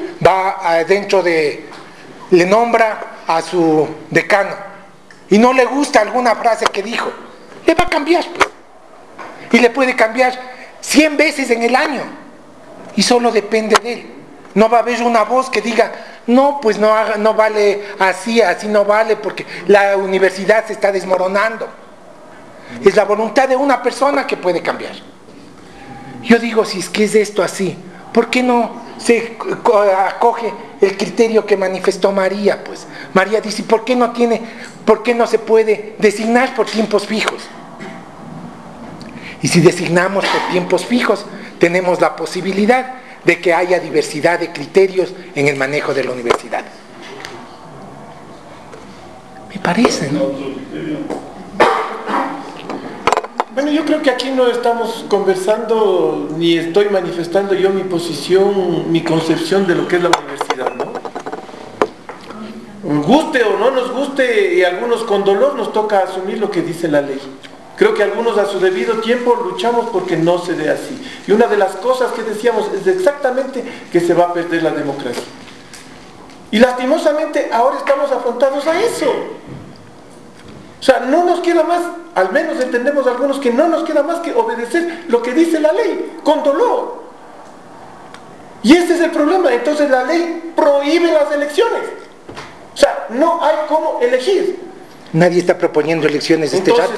le nombra a su decano, y no le gusta alguna frase que dijo, le va a cambiar, pues. Y le puede cambiar 100 veces en el año, y solo depende de él. No va a haber una voz que diga, no, pues no vale así no vale, porque la universidad se está desmoronando. Es la voluntad de una persona que puede cambiar. Yo digo, si es que es esto así, ¿por qué no se acoge el criterio que manifestó María? Pues María dice, ¿por qué no se puede designar por tiempos fijos? Y si designamos por tiempos fijos, tenemos la posibilidad de que haya diversidad de criterios en el manejo de la universidad. Me parece, ¿no? Bueno, yo creo que aquí no estamos conversando, ni estoy manifestando yo mi posición, mi concepción de lo que es la universidad, ¿no? Guste o no nos guste, y algunos con dolor nos toca asumir lo que dice la ley. Creo que algunos a su debido tiempo luchamos porque no se dé así. Y una de las cosas que decíamos es exactamente que se va a perder la democracia. Y lastimosamente ahora estamos afrontados a eso. O sea, no nos queda más, al menos entendemos algunos que no nos queda más que obedecer lo que dice la ley, con dolor. Y ese es el problema. Entonces la ley prohíbe las elecciones. O sea, no hay cómo elegir. Nadie está proponiendo elecciones este rato.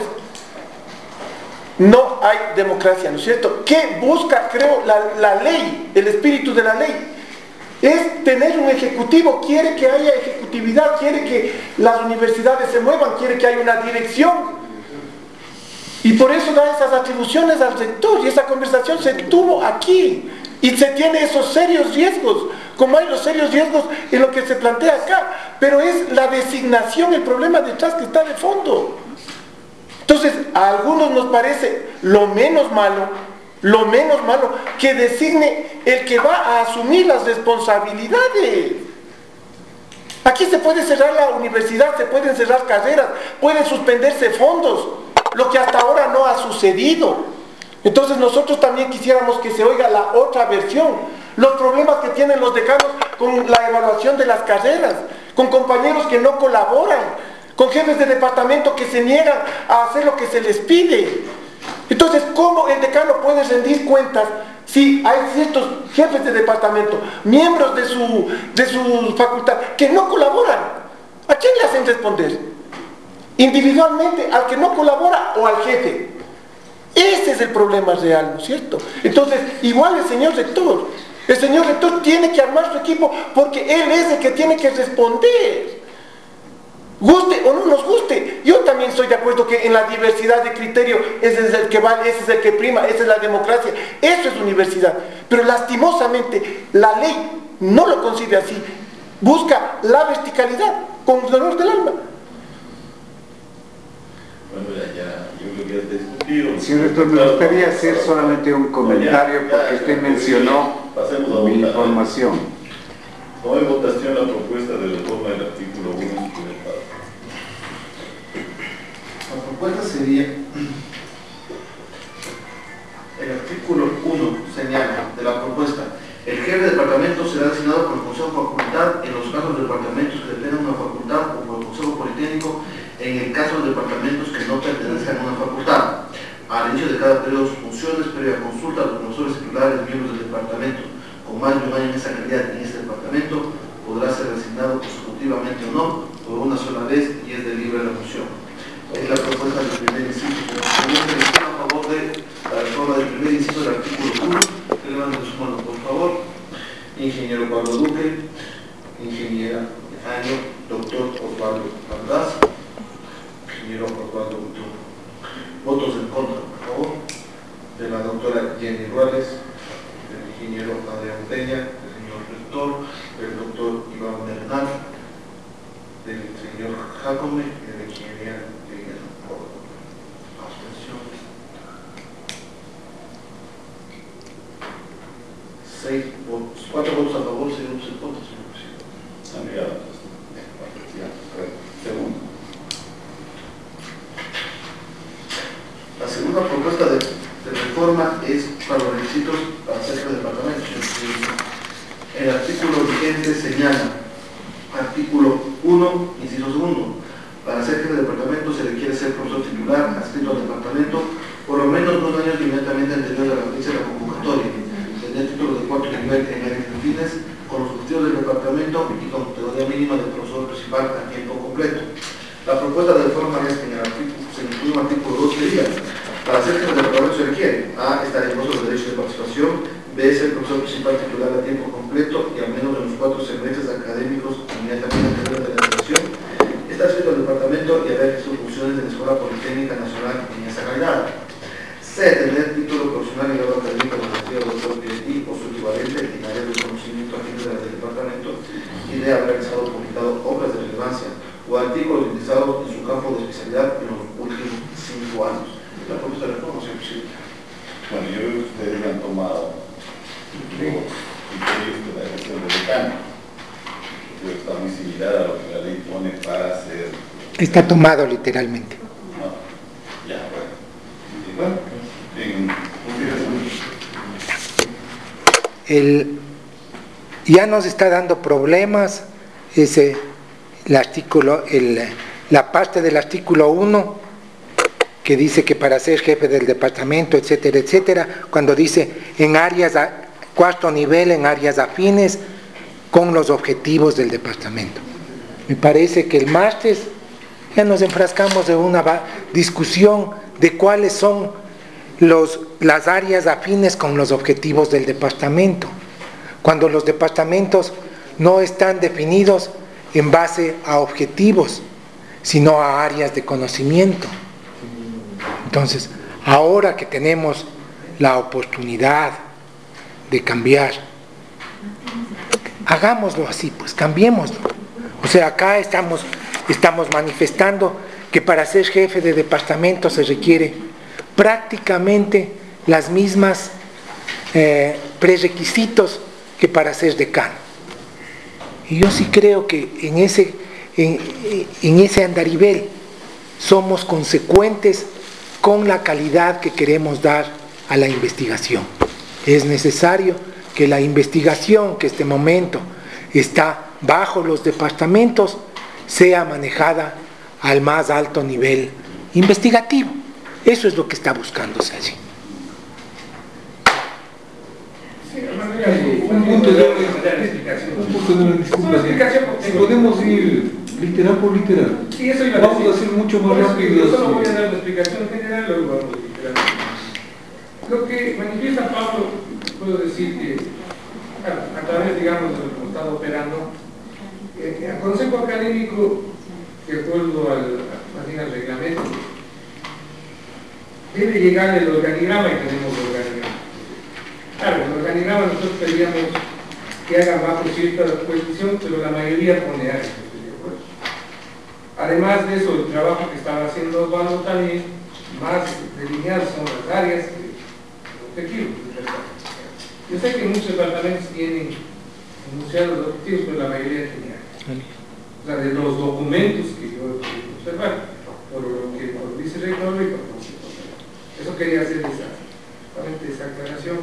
No hay democracia, ¿no es cierto? ¿Qué busca, creo, la ley, el espíritu de la ley? Es tener un ejecutivo, quiere que haya ejecutividad, quiere que las universidades se muevan, quiere que haya una dirección. Y por eso da esas atribuciones al rector, y esa conversación se tuvo aquí. Y se tiene esos serios riesgos, como hay los serios riesgos en lo que se plantea acá. Pero es la designación, el problema detrás que está de fondo. Entonces, a algunos nos parece lo menos malo que designe el que va a asumir las responsabilidades. Aquí se puede cerrar la universidad, se pueden cerrar carreras, pueden suspenderse fondos, lo que hasta ahora no ha sucedido. Entonces nosotros también quisiéramos que se oiga la otra versión, los problemas que tienen los decanos con la evaluación de las carreras, con compañeros que no colaboran, con jefes de departamento que se niegan a hacer lo que se les pide. Entonces, ¿cómo el decano puede rendir cuentas si hay ciertos jefes de departamento, miembros de su facultad, que no colaboran? ¿A quién le hacen responder? ¿Individualmente, al que no colabora o al jefe? Ese es el problema real, ¿no es cierto? Entonces, igual el señor rector tiene que armar su equipo porque él es el que tiene que responder. guste o no nos guste. Yo también estoy de acuerdo que en la diversidad de criterio ese es el que vale, ese es el que prima, esa es la democracia, eso es universidad. Pero lastimosamente la ley no lo concibe así, busca la verticalidad con dolor del alma. Bueno, ya, yo creo que has discutido. Señor rector, me gustaría hacer solamente un comentario porque usted mencionó mi información. Toma en votación la propuesta de reforma del artículo 1 suplementado. La propuesta sería, el artículo 1 señala de la propuesta, el jefe de departamento será designado por el Consejo de Facultad en los casos de departamentos que dependan de una facultad o por el Consejo Politécnico en el caso de departamentos que no pertenezcan a una facultad. Al inicio de cada periodo de sus funciones, previa consulta a los profesores titulares miembros del departamento con más de un año en esa calidad en este departamento, podrá ser designado consecutivamente o no, por una sola vez y es de libre remoción. Es la propuesta del primer inciso. ¿Está a favor de la reforma del primer inciso del artículo 1? Que levanten su mano, por favor. Ingeniero Pablo Duque, ingeniera Año, doctor Osvaldo Aldaz, ingeniero Osvaldo Gutú. Votos en contra, por favor, de la doctora Jenny Ruales, del ingeniero Adrián Peña, del señor rector, del doctor Iván Bernal, del señor Jacome y de la ingeniería Liliana Córdoba. Abstenciones. 6 votos, 4 votos a favor, 6 votos en contra, señor presidente. Segundo. La segunda propuesta de reforma es para los requisitos para ser jefe de departamento. El artículo vigente señala, artículo 1, inciso 2, para ser jefe de departamento se requiere ser profesor titular adscrito al departamento por lo menos 2 años inmediatamente anterior a la fecha de la convocatoria, tener título de cuarto nivel en áreas afines con los objetivos del departamento y con categoría mínima de profesor principal a tiempo completo. La propuesta de reforma es que en el artículo, se incluye un artículo 2 que diga, para ser jefe de departamento se requiere A. Estar expuesto a los derechos de participación, B. Ser profesor principal titular a tiempo completo y al menos de los 4 semestres académicos inmediatamente anteriores de la educación, estar adscrito al departamento y haber ejercido funciones de la Escuela Politécnica Nacional en esa calidad. C. Tener título profesional y grado académico de maestría o doctor PhD o su equivalente en áreas de conocimiento afines del departamento y D. Haber realizado o publicado obras de relevancia o artículos utilizados en su campo de especialidad en los últimos 5 años. La propuesta de reforma, señor presidente. Bueno, yo creo que ustedes han tomado los criterios de la elección del decano. Creo que está muy similar a lo que la ley pone para hacer. Está tomado literalmente. No, ya, bueno. Y bueno, en consideración. Ya nos está dando problemas el artículo, la parte del artículo 1 que dice que para ser jefe del departamento, etcétera, etcétera, cuando dice en áreas, cuarto nivel, en áreas afines con los objetivos del departamento. Me parece que el martes ya nos enfrascamos en una discusión de cuáles son las áreas afines con los objetivos del departamento, cuando los departamentos no están definidos en base a objetivos, sino a áreas de conocimiento. Entonces, ahora que tenemos la oportunidad de cambiar, hagámoslo así, pues cambiémoslo. O sea, acá estamos manifestando que para ser jefe de departamento se requiere prácticamente las mismas prerequisitos que para ser decano. Y yo sí creo que en ese andarivel somos consecuentes con la calidad que queremos dar a la investigación. Es necesario que la investigación que en este momento está bajo los departamentos sea manejada al más alto nivel investigativo. Eso es lo que está buscándose allí. Un punto de una disculpa. Si podemos ir literal por literal. Sí, eso iba a vamos decir. a hacer mucho más rápido. Yo solo voy a dar la explicación general, luego vamos literalmente. Lo que manifiesta Pablo, puedo decir que a través, digamos, de lo que hemos estado operando, el Consejo Académico de acuerdo al reglamento, debe llegar el organigrama y tenemos el organigrama. Claro, el organigrama nosotros pedíamos que hagan bajo cierta posición, pero la mayoría pone áreas. Además de eso, el trabajo que estaba haciendo Osvaldo también, más delineadas son las áreas que los objetivos. Yo sé que muchos departamentos tienen enunciados los objetivos, pero la mayoría tenía. O sea, de los documentos que yo he podido observar, por lo que por vicerrector y por lo que eso quería hacer esa aclaración.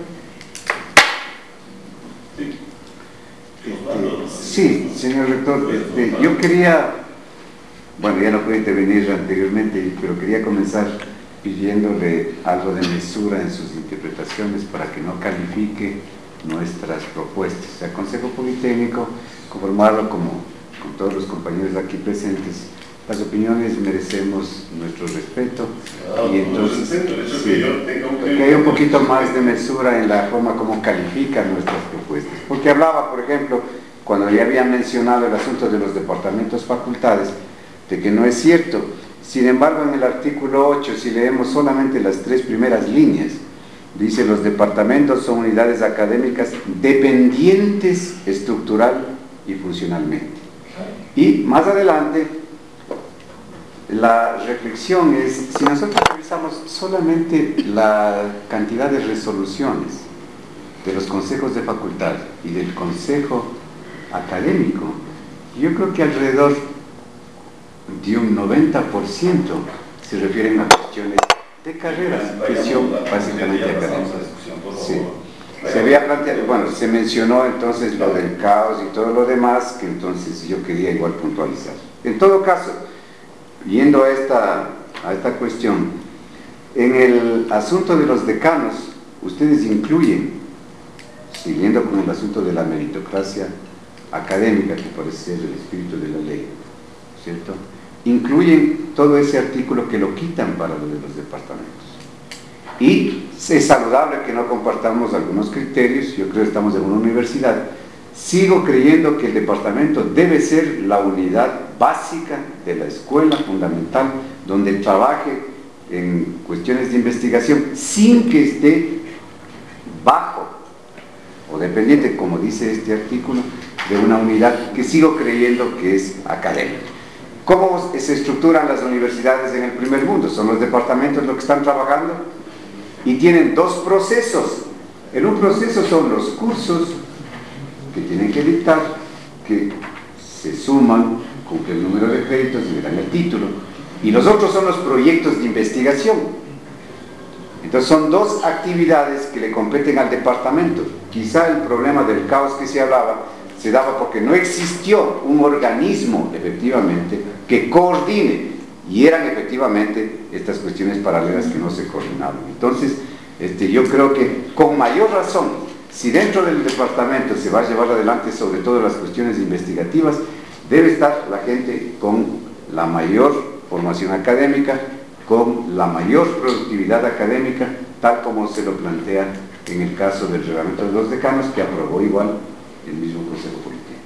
Sí, señor rector, yo quería, bueno, ya no pude intervenir anteriormente, pero quería comenzar pidiéndole algo de mesura en sus interpretaciones para que no califique nuestras propuestas. O sea, el Consejo Politécnico, conformarlo como con todos los compañeros aquí presentes, las opiniones merecemos nuestro respeto y entonces sí, que haya un poquito más de mesura en la forma como califican nuestras propuestas. Porque hablaba, por ejemplo, cuando ya había mencionado el asunto de los departamentos facultades, de que no es cierto. Sin embargo, en el artículo 8, si leemos solamente las 3 primeras líneas, dice: los departamentos son unidades académicas dependientes estructural y funcionalmente. Y más adelante, la reflexión es, si nosotros revisamos solamente la cantidad de resoluciones de los consejos de facultad y del consejo académico, yo creo que alrededor de un 90% se refieren a cuestiones de carreras, cuestión básicamente académica. Sí. Se había planteado, bueno, se mencionó entonces lo del caos y todo lo demás, que entonces yo quería igual puntualizar. En todo caso, yendo a esta cuestión, en el asunto de los decanos, ustedes incluyen, siguiendo con el asunto de la meritocracia académica, que parece ser el espíritu de la ley, ¿cierto? Incluyen todo ese artículo que lo quitan para lo de los departamentos. Y es saludable que no compartamos algunos criterios. Yo creo que estamos en una universidad. Sigo creyendo que el departamento debe ser la unidad básica de la escuela fundamental, donde trabaje en cuestiones de investigación sin que esté bajo o dependiente, como dice este artículo, de una unidad que sigo creyendo que es académica. ¿Cómo se estructuran las universidades en el primer mundo? Son los departamentos los que están trabajando y tienen 2 procesos. En un proceso son los cursos que tienen que dictar, que se suman, cumplen el número de créditos y le dan el título, y los otros son los proyectos de investigación. Entonces son 2 actividades que le competen al departamento. Quizá el problema del caos que se hablaba se daba porque no existió un organismo efectivamente que coordine, y eran efectivamente estas cuestiones paralelas que no se coordinaban. Entonces yo creo que con mayor razón, si dentro del departamento se va a llevar adelante sobre todo las cuestiones investigativas, debe estar la gente con la mayor formación académica, con la mayor productividad académica, tal como se lo plantea en el caso del reglamento de los decanos, que aprobó igual el mismo Consejo Politécnico.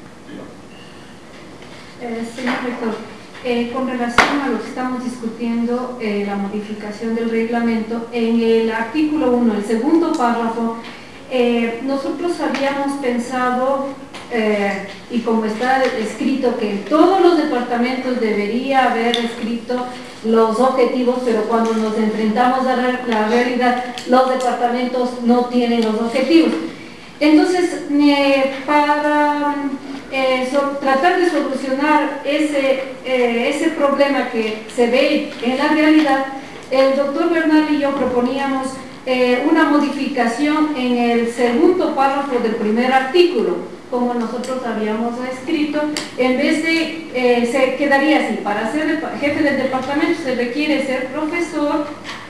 Señor rector, con relación a lo que estamos discutiendo, la modificación del reglamento, en el artículo 1, el segundo párrafo, nosotros habíamos pensado, y como está escrito, que en todos los departamentos debería haber escrito los objetivos, pero cuando nos enfrentamos a la realidad, los departamentos no tienen los objetivos. Entonces, para tratar de solucionar ese problema que se ve en la realidad, el doctor Bernal y yo proponíamos una modificación en el segundo párrafo del primer artículo, como nosotros habíamos escrito. En vez de, se quedaría así: para ser jefe del departamento se requiere ser profesor,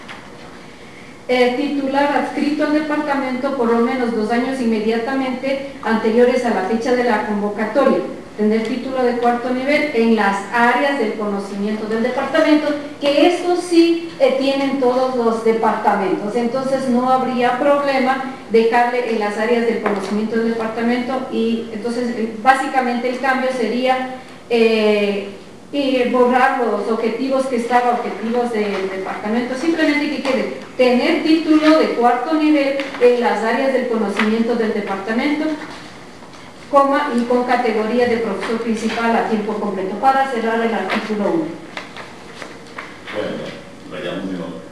titular adscrito al departamento por lo menos 2 años inmediatamente anteriores a la fecha de la convocatoria, tener título de 4º nivel en las áreas del conocimiento del departamento, que esto sí tienen todos los departamentos. Entonces no habría problema dejarle en las áreas del conocimiento del departamento, y entonces básicamente el cambio sería borrar los objetivos que estaban, objetivos del departamento, simplemente que quede tener título de cuarto nivel en las áreas del conocimiento del departamento, coma, y con categoría de profesor principal a tiempo completo, para cerrar el artículo 1. Bueno, vayamos de nuevo.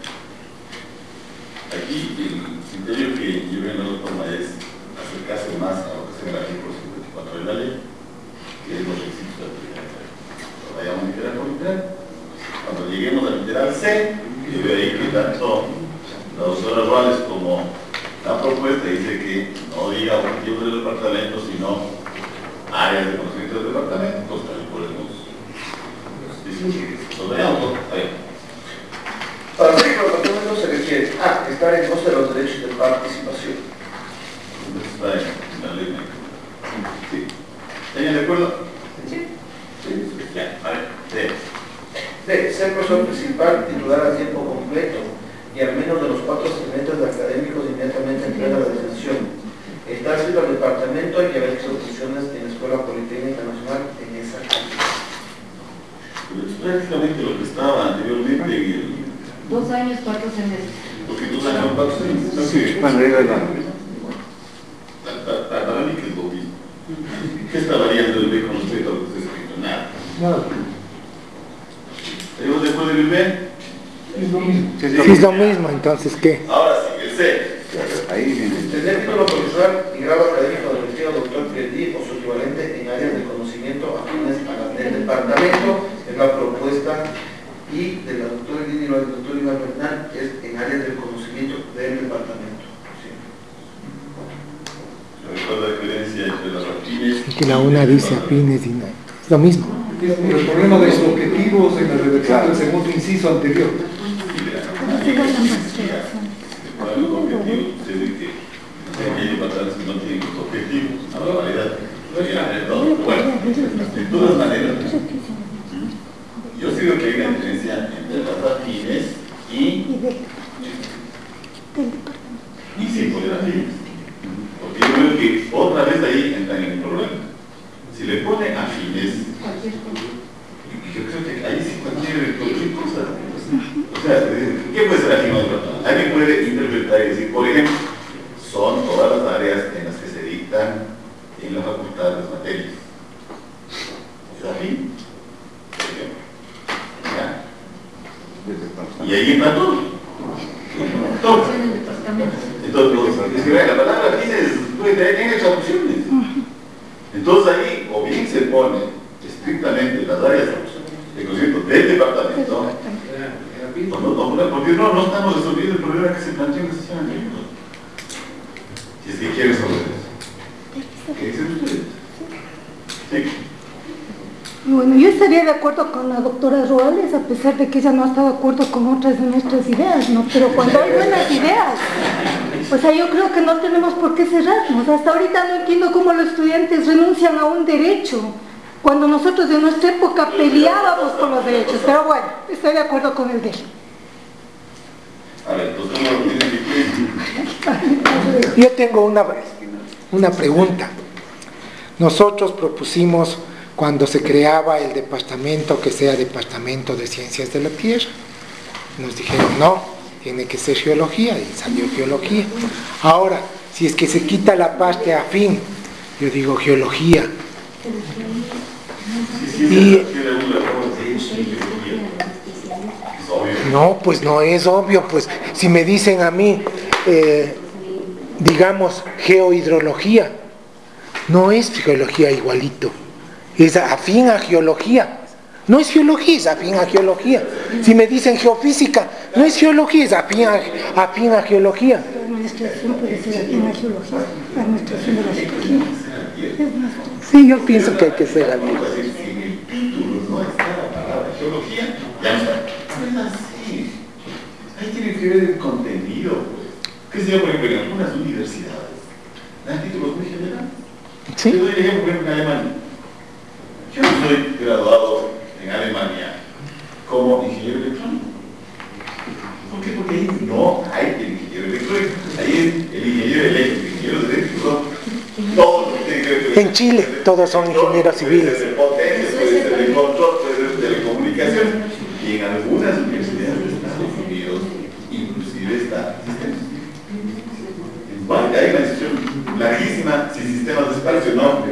Aquí el criterio que yo veo en la reforma es acercarse más a lo que es el artículo 54 de la ley, que es los requisitos de actividad. Vayamos literal por literal. Cuando lleguemos al literal C, yo veo ahí que tanto la doctora Ruales como la propuesta dice que no diga objetivos del departamento, sino áreas de conocimiento del departamento, pues también podemos discutir. Lo veamos, a ver. Para el departamento se requiere A. Estar en goce de los derechos de participación. Está en la ley. Sí. ¿Están de acuerdo? Sí. Sí, ya, a ver. D. Ser profesor principal titular a tiempo completo y al menos de los 4 semestres de académicos inmediatamente entrega la licenciación. Estar sirve al departamento y haber hecho funciones en la Escuela Politécnica Nacional en esa actividad. Es prácticamente lo que estaba anteriormente en el... 2 años, 4 semestres. Porque 2 años, 4 semestres. Sí, bueno, para mí que es lo mismo. ¿Qué está variando el B con respecto a lo que está escrito? Nada. ¿Tenemos después del B? Es lo mismo. Si es lo mismo, entonces, ¿qué? Ahora sí, el C. Ahí viene. Tener título profesional y grado académico de vestido doctor PhD o su equivalente en áreas de conocimiento afines a las del departamento, es la propuesta, y de la doctora Lini y la doctora Iván Bernal, que es en áreas del conocimiento del departamento. Sí. Recuerda la diferencia entre las afines. Que la una dice afines y no. Es lo mismo. El problema de los objetivos en la redacción del segundo inciso anterior. Los objetivos, se dice que hay departamentos que no tienen los objetivos, a la realidad. Bueno, de todas maneras, yo sí veo que hay una diferencia entre las afines y sí, por las afines. Porque yo veo que otra vez ahí entran en el problema. Si le pone afines, yo creo que ahí sí cualquier cosa. O sea, ¿qué puede ser afín a otro? Alguien puede interpretar y decir, por ejemplo, son todas las áreas en las que se dictan en la facultad las materias. ¿Es afín? Por ejemplo. ¿Ya? Y ahí entra todo. Todo. Entonces, es que la palabra afín puede tener muchas opciones. Entonces ahí, o bien se pone estrictamente las áreas de conocimiento del departamento, porque no estamos resolviendo el problema que se planteó en la sesión anterior. Si es que quieren resolver eso. ¿Qué dicen ustedes? Sí. Bueno, yo estaría de acuerdo con la doctora Ruales, a pesar de que ella no está de acuerdo con otras de nuestras ideas, ¿no? Pero cuando hay buenas ideas, o sea, yo creo que no tenemos por qué cerrarnos. Hasta ahorita no entiendo cómo los estudiantes renuncian a un derecho, cuando nosotros en nuestra época peleábamos por los derechos. Pero bueno, estoy de acuerdo con el de él. A ver, entonces no lo tienen que... Yo tengo una pregunta. Nosotros propusimos, cuando se creaba el departamento, que sea departamento de ciencias de la tierra. Nos dijeron no, tiene que ser geología, y salió geología. Ahora, si es que se quita la parte afín, yo digo geología. Y no, pues no es obvio. Pues si me dicen a mí, digamos, geohidrología, no es geología igualito, es afín a geología. No es geología, es afín a geología. Si me dicen geofísica, no es geología, es afín a geología. La administración puede ser afín a geología, la administración de la geología. Sí, yo pienso que hay que ser afín. En el título no está la palabra geología, ya no está. No es así. Ahí tiene que ver el contenido, pues. ¿Qué se llama, por ejemplo, en algunas universidades? Dan títulos muy generales. ¿Sí? Yo doy el ejemplo, por ejemplo, en Alemania. Yo no soy graduado en Alemania como ingeniero electrónico. ¿Por qué? Porque ahí no hay el ingeniero electrónico. Ahí es el ingeniero eléctrico, el ingeniero eléctrico. Todos los que tienen que ver. En Chile todos son ingenieros civiles. Puede ser de potencia, puede ser de control, puede ser de Bueno, hay una discusión larguísima si sistemas de separación o no.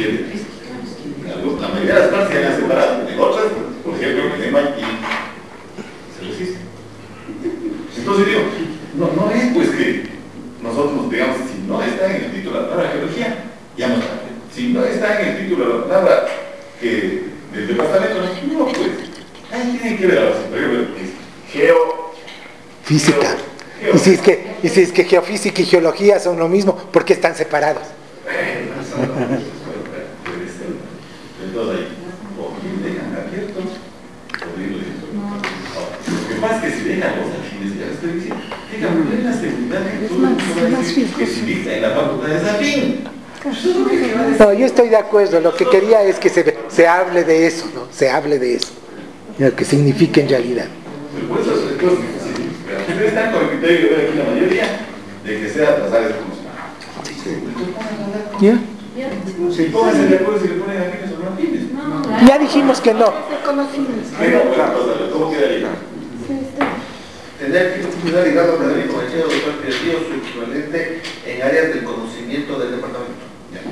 La mayoría de las partes se han separado, en otras, por ejemplo, en el MIT se resiste. Entonces digo, no es pues que nosotros digamos, si no está en el título la palabra geología, ya no está. Si no está en el título la palabra del departamento, no, pues ahí tienen que ver ahora, por ejemplo, física. Y si es que geofísica y geología son lo mismo, ¿por qué están separados? Entonces ahí, o bien dejan abiertos, o bien lo dejan. Lo que pasa es que si dejan los afines, ya estoy diciendo, dejan plena seguridad que todo el mundo va a decir que si dicta en la facultad es afín. No, yo estoy de acuerdo, lo que quería es que se hable de eso, ¿no? Se hable de eso, lo que significa en realidad. Por eso, ustedes están con el criterio de aquí la mayoría de que sea trazar ese conocimiento. ¿Ya? Si pónganse de acuerdo si le ponen afines o no afines. Ya dijimos que no. ¿Cómo queda ligado? Tendría que estar ligado con el comentario del doctor Pío, su equivalente en áreas del conocimiento del departamento.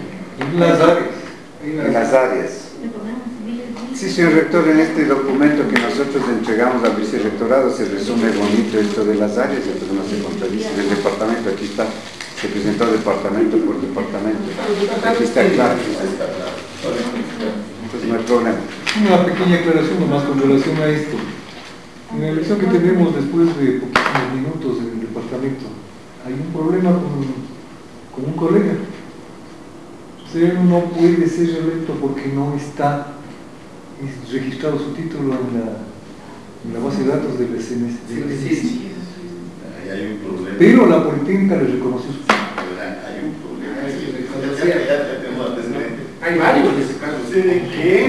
En las áreas. Sí, señor rector, en este documento que nosotros entregamos al vicerrectorado se resume bonito esto de las áreas, entonces no se contradice. Del departamento, aquí está, se presentó departamento por departamento. Aquí está claro. Entonces no hay problema. Una pequeña aclaración nomás con relación a esto. En la elección que tenemos después de poquísimos minutos en el departamento, hay un problema con un colega. Él no puede ser electo porque no está registrado su título en la base de datos del SNS. Hay un problema. Pero la Politécnica le reconoció su título. Hay un problema. Ya tenemos antecedentes. Hay varios en ese caso. Sucede que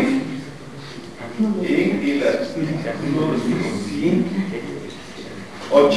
en el artículo 8,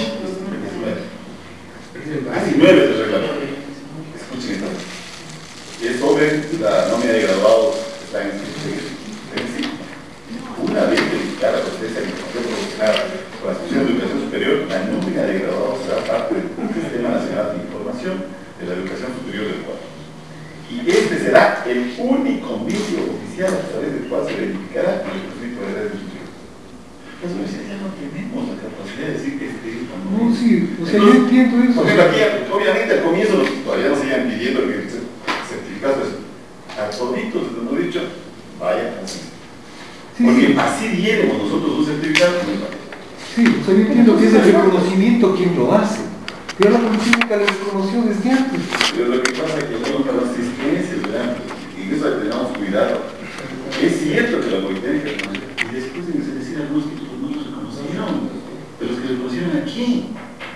19 del reglamento. Escuchen esto. Es sobre la nómina de graduados que está en el Una vez verificada la procedencia de información proporcionada por la Institución de Educación Superior, la nómina de graduados será parte del Sistema Nacional de Información de la Educación Superior del Ecuador. Y este será el único medio oficial a través del cual se verificará el conflicto de redes superiores. Las universidades ya no tenemos la capacidad de decir que no, sí, o sea, yo entiendo eso. Porque aquí, obviamente, al comienzo los todavía no sigan pidiendo que el certificado es a toditos, les hemos dicho, vaya así. Porque así diéramos nosotros un certificado. Sí, o sea, yo entiendo que es el reconocimiento quien lo hace. Pero la Politécnica le reconoció desde antes. Pero lo que pasa es que no para asistencia, ¿verdad? Y eso tenemos cuidado. Es cierto que la Politécnica reconoció. Y después de decir algunos títulos no los reconocieron. Pero los que reconocieron aquí.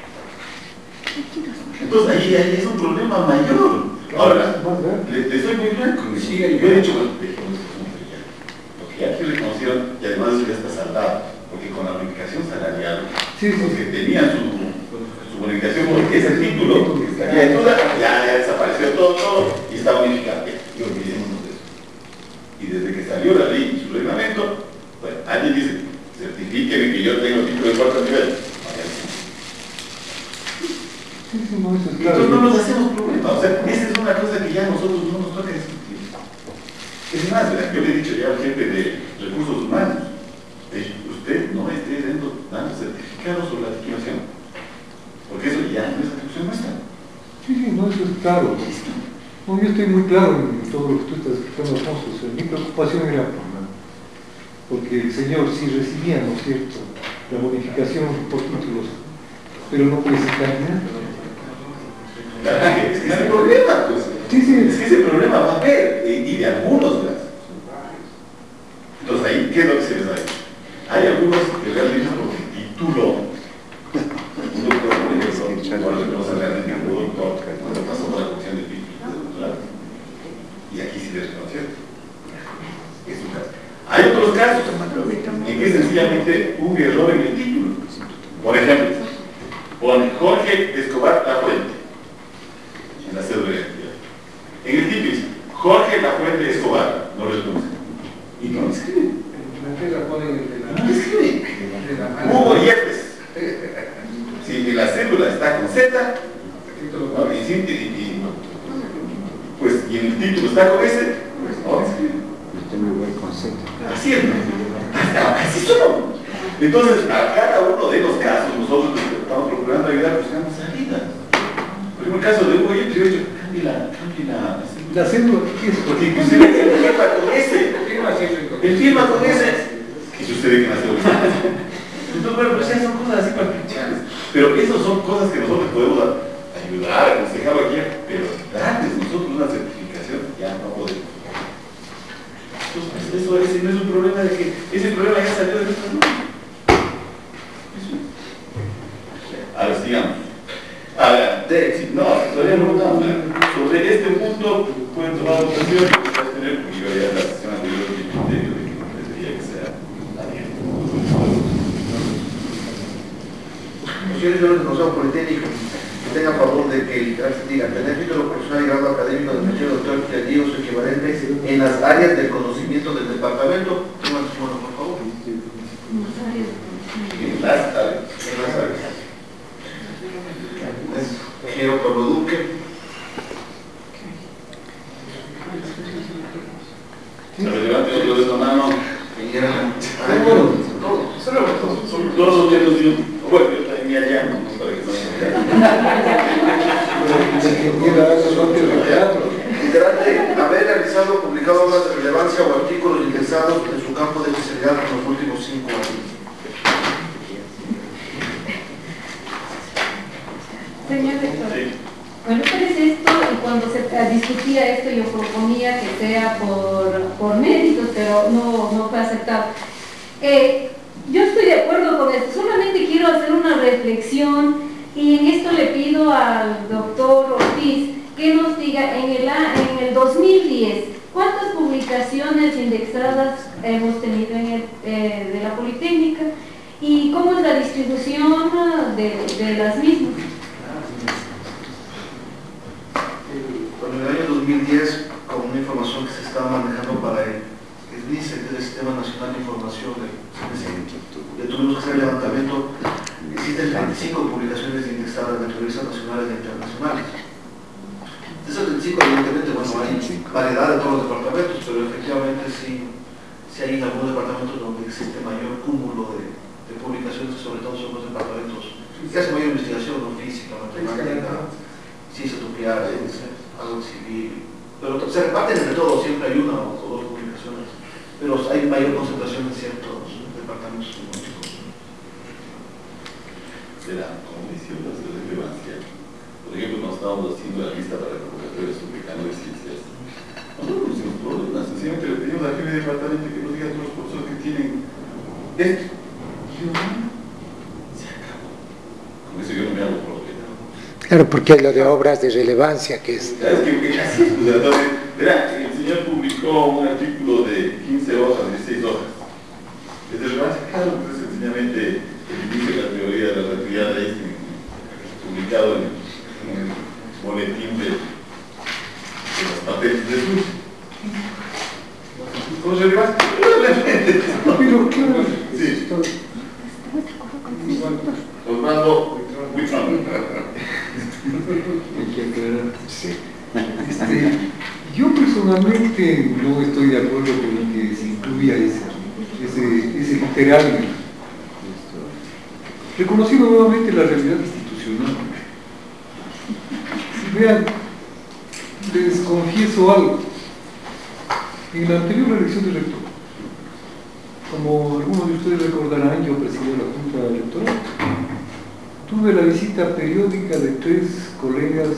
Entonces ahí es un problema mayor. Ahora, le soy muy franco. Sí, yo he dicho, lo que ya aquí reconocieron, y además eso ya está saldado, porque con la bonificación salarial, los que tenían su bonificación, porque ese título que estaría en duda, ya desapareció todo y está bonificado. Y olvidémonos de eso. Y desde que salió la ley y su reglamento, bueno, alguien dice, certifíqueme que yo tengo título de cuarto nivel. Entonces no nos hacemos problema, o sea, esa es una cosa que ya a nosotros no nos toca discutir. Es más, ¿verdad? Yo le he dicho ya al jefe de recursos humanos, usted no esté dando certificados sobre la titulación, porque eso ya no es atribución nuestra. Sí, no, eso es claro. No, yo estoy muy claro en todo lo que tú estás explicando, Alfonso. O sea, mi preocupación era porque el señor sí recibía, ¿no es cierto?, la bonificación por títulos, pero no puede sacar nada. Claro, es que ese problema, pues. Es que ese problema va a haber, y de algunos casos. Entonces ahí, ¿qué es lo que se les da? Hay algunos que realmente por título, un doctor, por ejemplo, no reconoce realmente un doctor, cuando pasó por la comisión de títulos, y aquí sí les reconocieron. Es un caso. Hay otros casos en que es sencillamente un error en el título. Por ejemplo, pone Jorge Escobar La Fuente en la cédula de identidad. En el título dice Jorge La Fuente Escobar, no lo reconoce. Y no lo escribe. No lo escribe. Hugo Yepes. Si en la cédula está con Z, Pues, y en el título está con ese, pues no, es que... Yo tengo igual concepto. Así es, así son. Entonces, a cada uno de los casos, nosotros estamos procurando ayudar, buscando salidas. Por ejemplo, el caso de Hugo, yo te he dicho, cambie la cédula, ¿qué es? Porque inclusive el firma con ese. El firma con ese. Que sucede que nació. Entonces, bueno, pues ya son cosas así particulares. Pero esas son cosas que nosotros podemos ayudar, aconsejar aquí, pero darles nosotros una certificación, ya no podemos. Entonces, eso ese no es un problema de que ese problema ya salió de nuestra norma. Ahora sigamos. No, todavía no votamos. Sobre este punto pueden tomar votación y pueden tener, porque yo ya en la sesión anterior di criterio de que debería que sea abierto. Señores del Consejo Politécnico, que tenga a favor de que el diga tener título profesional y grado académico de bachiller, doctor, teoría o su equivalente en las áreas del conocimiento del departamento. Bueno, por favor. En las áreas. Quiero por lo Duque. Levante otro de su mano. Son todos los que bueno, yo también me allá, para que no Literalmente, haber realizado o publicado obras de relevancia o artículos indexados en su campo de especialidad en los últimos 5 años. Señor rector, bueno, parece esto, y cuando se discutía esto yo proponía que sea por méritos, pero no fue aceptado. Yo estoy de acuerdo con esto, solamente quiero hacer una reflexión y en esto le pido al doctor Ortiz que nos diga en el 2010 cuántas publicaciones indexadas hemos tenido de la Politécnica y cómo es la distribución de las mismas. Bueno, en el año 2010, con una información que se estaba manejando para el SNICE, que es el Sistema Nacional de Información le tuvimos que hacer el levantamiento. Existen 35 publicaciones indexadas de revistas nacionales e internacionales. De esas 35, evidentemente, bueno, hay variedad de todos los departamentos, pero efectivamente sí hay en algunos departamentos donde existe mayor cúmulo de publicaciones, sobre todo son los departamentos que hacen mayor investigación, ¿no? Física, matemática, ciencias nucleares, algo civil, pero se reparten entre todos, siempre hay una o dos publicaciones, pero hay mayor concentración en ciertos departamentos tecnológicos. De la Comisión de Relevancia, por ejemplo, cuando estábamos haciendo la lista para la convocatoria de subdecano de ciencias, nosotros pusimos problemas, sencillamente le pedimos al jefe de departamento que nos diga a todos los profesores que tienen esto. Se acabó. Con eso yo no me hago problema. Claro, porque hay lo de obras de relevancia, que es... Claro, es que así es, verá, el señor publicó un artículo de 15 hojas, 16 hojas. ¿Es de relevancia? Claro, pues es sencillamente el inicio de la teoría de la relatividad de Einstein, publicado en el boletín de los papeles de luz. ¿Cómo se llama? Pero claro. Sí. Osvaldo Huitrón. Yo personalmente no estoy de acuerdo con que se incluya ese literal, reconociendo nuevamente la realidad institucional. Vean, les confieso algo. En la anterior elección de rector, como algunos de ustedes recordarán, yo presidí la Junta Electoral. Tuve la visita periódica de 3 colegas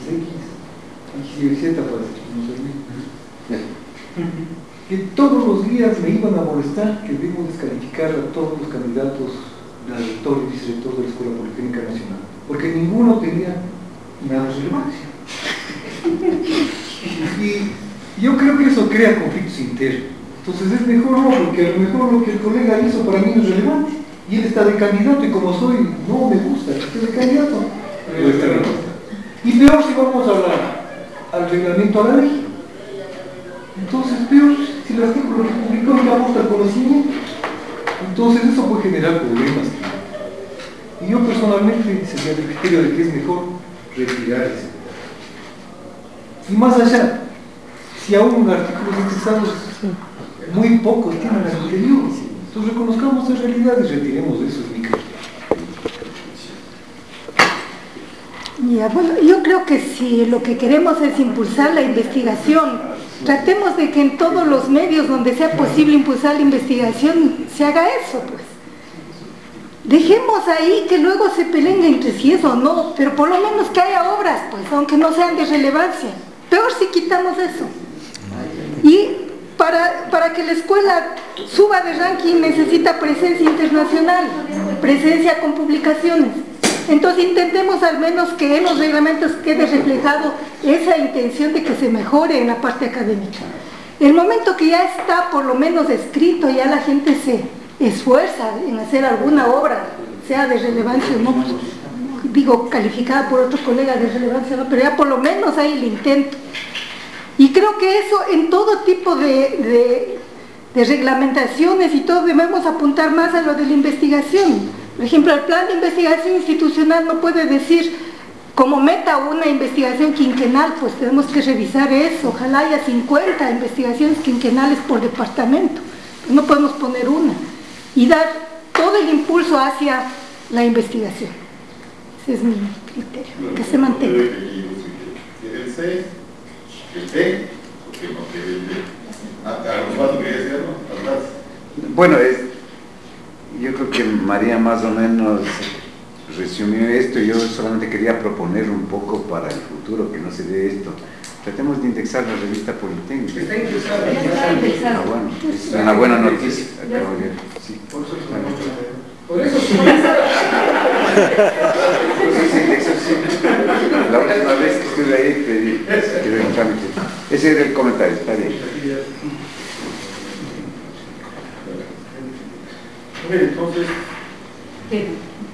XY para que todos los días me iban a molestar que debíamos descalificar a todos los candidatos a rector y vicerrector de la Escuela Politécnica Nacional, porque ninguno tenía nada de relevancia. Y yo creo que eso crea conflictos internos. Entonces es mejor no, porque a lo mejor lo que el colega hizo para mí no es relevante. Y él está de candidato y como soy, no me gusta que esté de candidato. Y peor si vamos a hablar al reglamento, a la ley. Entonces peor si el artículo que publicó no aporta al conocimiento. Entonces eso puede generar problemas. Y yo personalmente sería del criterio de que es mejor retirar ese detalle. Y más allá, si aún artículos indexados muy pocos tienen al interior, entonces reconozcamos la realidad y retiremos de esos micros. Ya, bueno, yo creo que si lo que queremos es impulsar la investigación, tratemos de que en todos los medios donde sea posible impulsar la investigación se haga eso, pues. Dejemos ahí que luego se peleen entre si es o no, pero por lo menos que haya obras, pues, aunque no sean de relevancia. Peor si quitamos eso. Y para que la escuela suba de ranking necesita presencia internacional, presencia con publicaciones. Entonces intentemos al menos que en los reglamentos quede reflejado esa intención de que se mejore en la parte académica. El momento que ya está por lo menos escrito, ya la gente se esfuerza en hacer alguna obra, sea de relevancia o no, digo calificada por otro colega de relevancia, no, pero ya por lo menos hay el intento. Y creo que eso en todo tipo de reglamentaciones y todo debemos apuntar más a lo de la investigación. Por ejemplo, el plan de investigación institucional no puede decir como meta una investigación quinquenal, pues tenemos que revisar eso. Ojalá haya 50 investigaciones quinquenales por departamento, no podemos poner una. Y dar todo el impulso hacia la investigación. Ese es mi criterio, que se mantenga. El C, el D, porque no quiere el D. ¿Cuánto quería decirlo? Bueno, yo creo que María más o menos resumió esto. Yo solamente quería proponer un poco para el futuro, que no se dé esto. Tratemos de indexar la revista Politécnica. Está indexada. Ah, bueno, es una buena noticia. Acabo de ver. Sí. Por eso la última vez que estuve ahí pedí que den trámite. Ese era el comentario, está bien. Entonces, ¿qué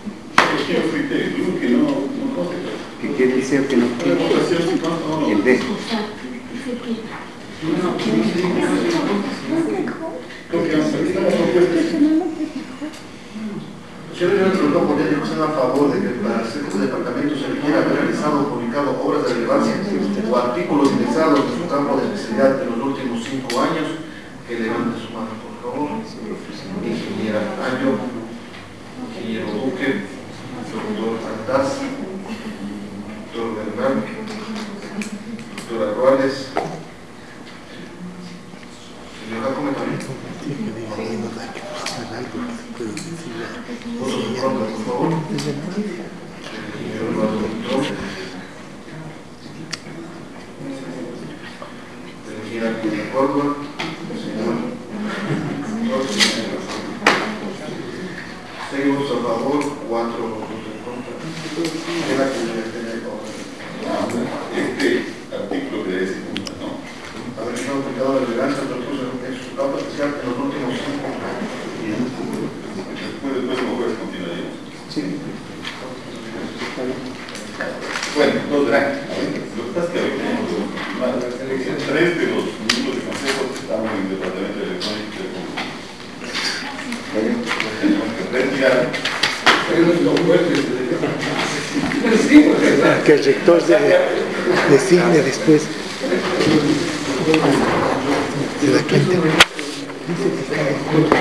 quiere decir que no? El D. Yo le pregunto por qué están a favor de que para este departamento se requiera haber realizado o publicado obras de relevancia o artículos indexados en su campo de especialidad de los últimos 5 años. Que levante su mano, por favor. Ingeniera Ayo, ingeniero Duque, doctor Altaz, doctor Bernal, doctora Ruales, señor Jacome también. Votos en contra, por favor. Señor Eduardo Doctor. Ingeniera Cunha Córdoba. Seguimos a favor, 4 votos en contra. Era que debe tener este artículo que dice, ¿no? Haber sido aplicado de relevancia en su campo especial en los últimos 5 años. Después como jueves continuaríamos. Sí. Bueno, dos grandes. Lo que pasa es que hoy tenemos 3 de los miembros de consejo que estamos en el departamento electrónico de tenemos que retirar. Que el rector designe después. ¿Se da cuenta? Dice que está de acuerdo.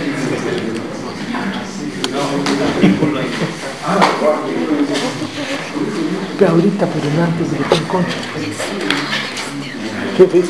Pero ahorita, pero no antes de votar en contra. ¿Qué ves?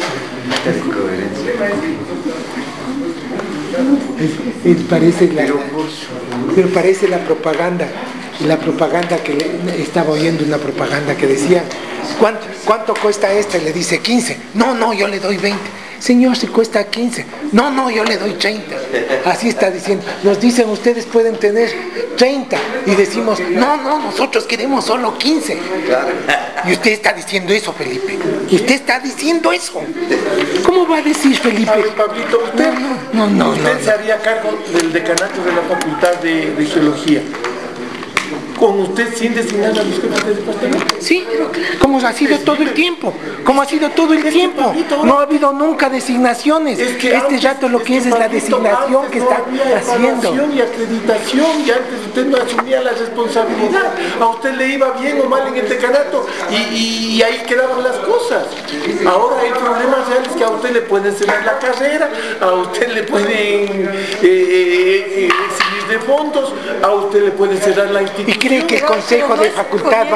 Pero parece la propaganda que estaba oyendo, una propaganda que decía, ¿cuánto cuesta esta? Y le dice 15. No, yo le doy 20. Señor, si cuesta 15. No, yo le doy 30. Así está diciendo. Nos dicen, ustedes pueden tener 30. Y decimos, no, nosotros queremos solo 15. Y usted está diciendo eso, Felipe. Usted está diciendo eso. ¿Cómo va a decir, Felipe? A ver, Pablito, usted se haría cargo del decanato de la Facultad de Geología. con usted sin designar a los jefes de departamento. Sí, como ha sido todo el tiempo, como ha sido todo el tiempo. No ha habido nunca designaciones. Este rato lo que es la designación que está haciendo. Y acreditación, y antes usted no asumía la responsabilidad. A usted le iba bien o mal en el decanato y ahí quedaban las cosas. Ahora el problema real es que a usted le pueden cerrar la carrera, a usted le pueden eximir de fondos, a usted le pueden cerrar la institución. ¿Y cree que el Consejo de Facultad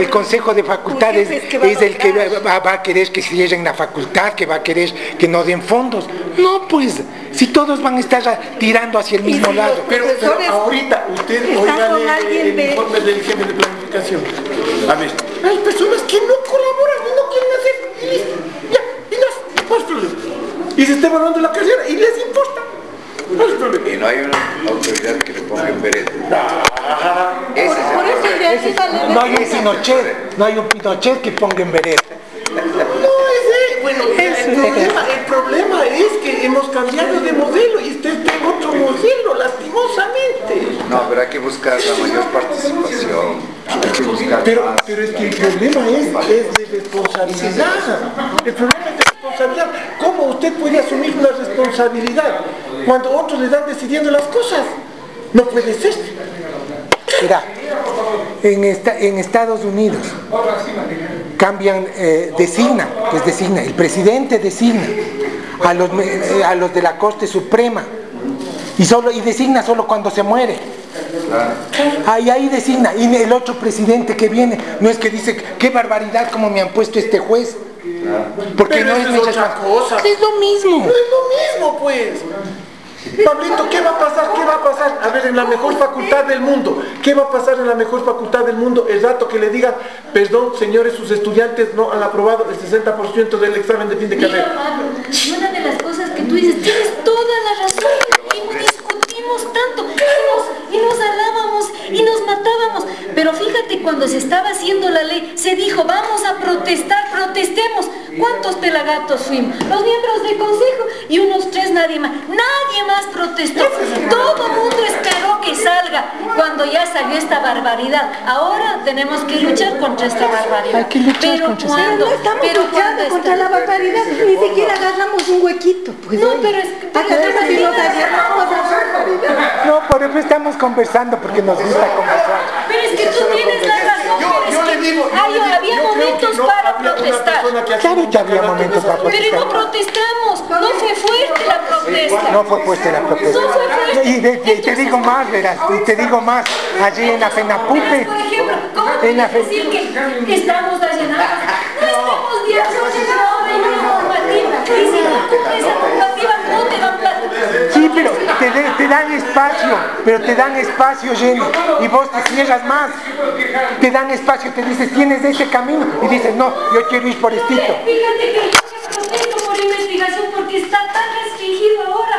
es el que va a querer que cierren la facultad, que va a querer que no den fondos? No, pues, si todos van a estar tirando hacia el mismo lado. Pero ahorita usted oígale el informe del jefe de planificación. A ver, hay personas que no colaboran y no quieren hacer, y listo, ya, y no es problema. Y se está evaluando la carrera y les importa. No es problema. Y no hay una autoridad que le ponga en vereda. Por eso de arriba le no hay un Pinochet, no hay un Pinochet que ponga en vereda. Bueno, el problema es que hemos cambiado de modelo y usted tiene otro modelo, lastimosamente. No, pero hay que buscar la mayor participación. Hay que buscar pero es que el problema es de responsabilidad. El problema es de responsabilidad. ¿Cómo usted puede asumir una responsabilidad cuando otros le están decidiendo las cosas? No puede ser. Mira, en Estados Unidos cambian, designa, el presidente designa a los de la Corte Suprema y designa solo cuando se muere. Ahí designa, y el otro presidente que viene no es que dice qué barbaridad como me han puesto este juez, porque pero no es otra cosa. Es lo mismo. No es lo mismo, pues. Pablito, ¿qué va a pasar? ¿Qué va a pasar? A ver, en la mejor facultad del mundo, ¿qué va a pasar en la mejor facultad del mundo el rato que le digan, perdón, señores, sus estudiantes no han aprobado el 60% del examen de fin de carrera? Mira, Pablo, y una de las cosas que tú dices, tienes toda la razón, y discutimos tanto, y nos alábamos, y nos matábamos, pero fíjate, cuando se estaba haciendo la ley, se dijo, vamos a protestar, protestemos. ¿Cuántos pelagatos fuimos? Los miembros del consejo y unos 3, nadie más protestó. Todo el mundo esperó que salga cuando ya salió esta barbaridad. Ahora tenemos que luchar contra esta barbaridad. Hay que luchar contra esta barbaridad. No estamos luchando contra la barbaridad, ni siquiera agarramos un huequito. Pues, no, pero es que si nos agarramos a barbaridad. No, por eso estamos conversando, porque nos gusta conversar. Pero es que tú tienes la razón. Había momentos para protestar. Claro que había momentos para protestar. Pero no protestamos, no fue fuerte la protesta. No fue fuerte la protesta. No fue fuerte. Y te digo más, verás, allí en la FENAPUPE. Por ejemplo, ¿cómo puedes decir que estamos allenados? No estamos bien, no llegado ahora y una normativa. Y si no cumple esa normativa, no te dan plata. Sí, pero te dan espacio, Jenny, y vos te cierras más. Te dan espacio, te dices, tienes ese camino, y dices, no, yo quiero ir por estito. Fíjate que yo protesto por investigación porque está tan restringido ahora.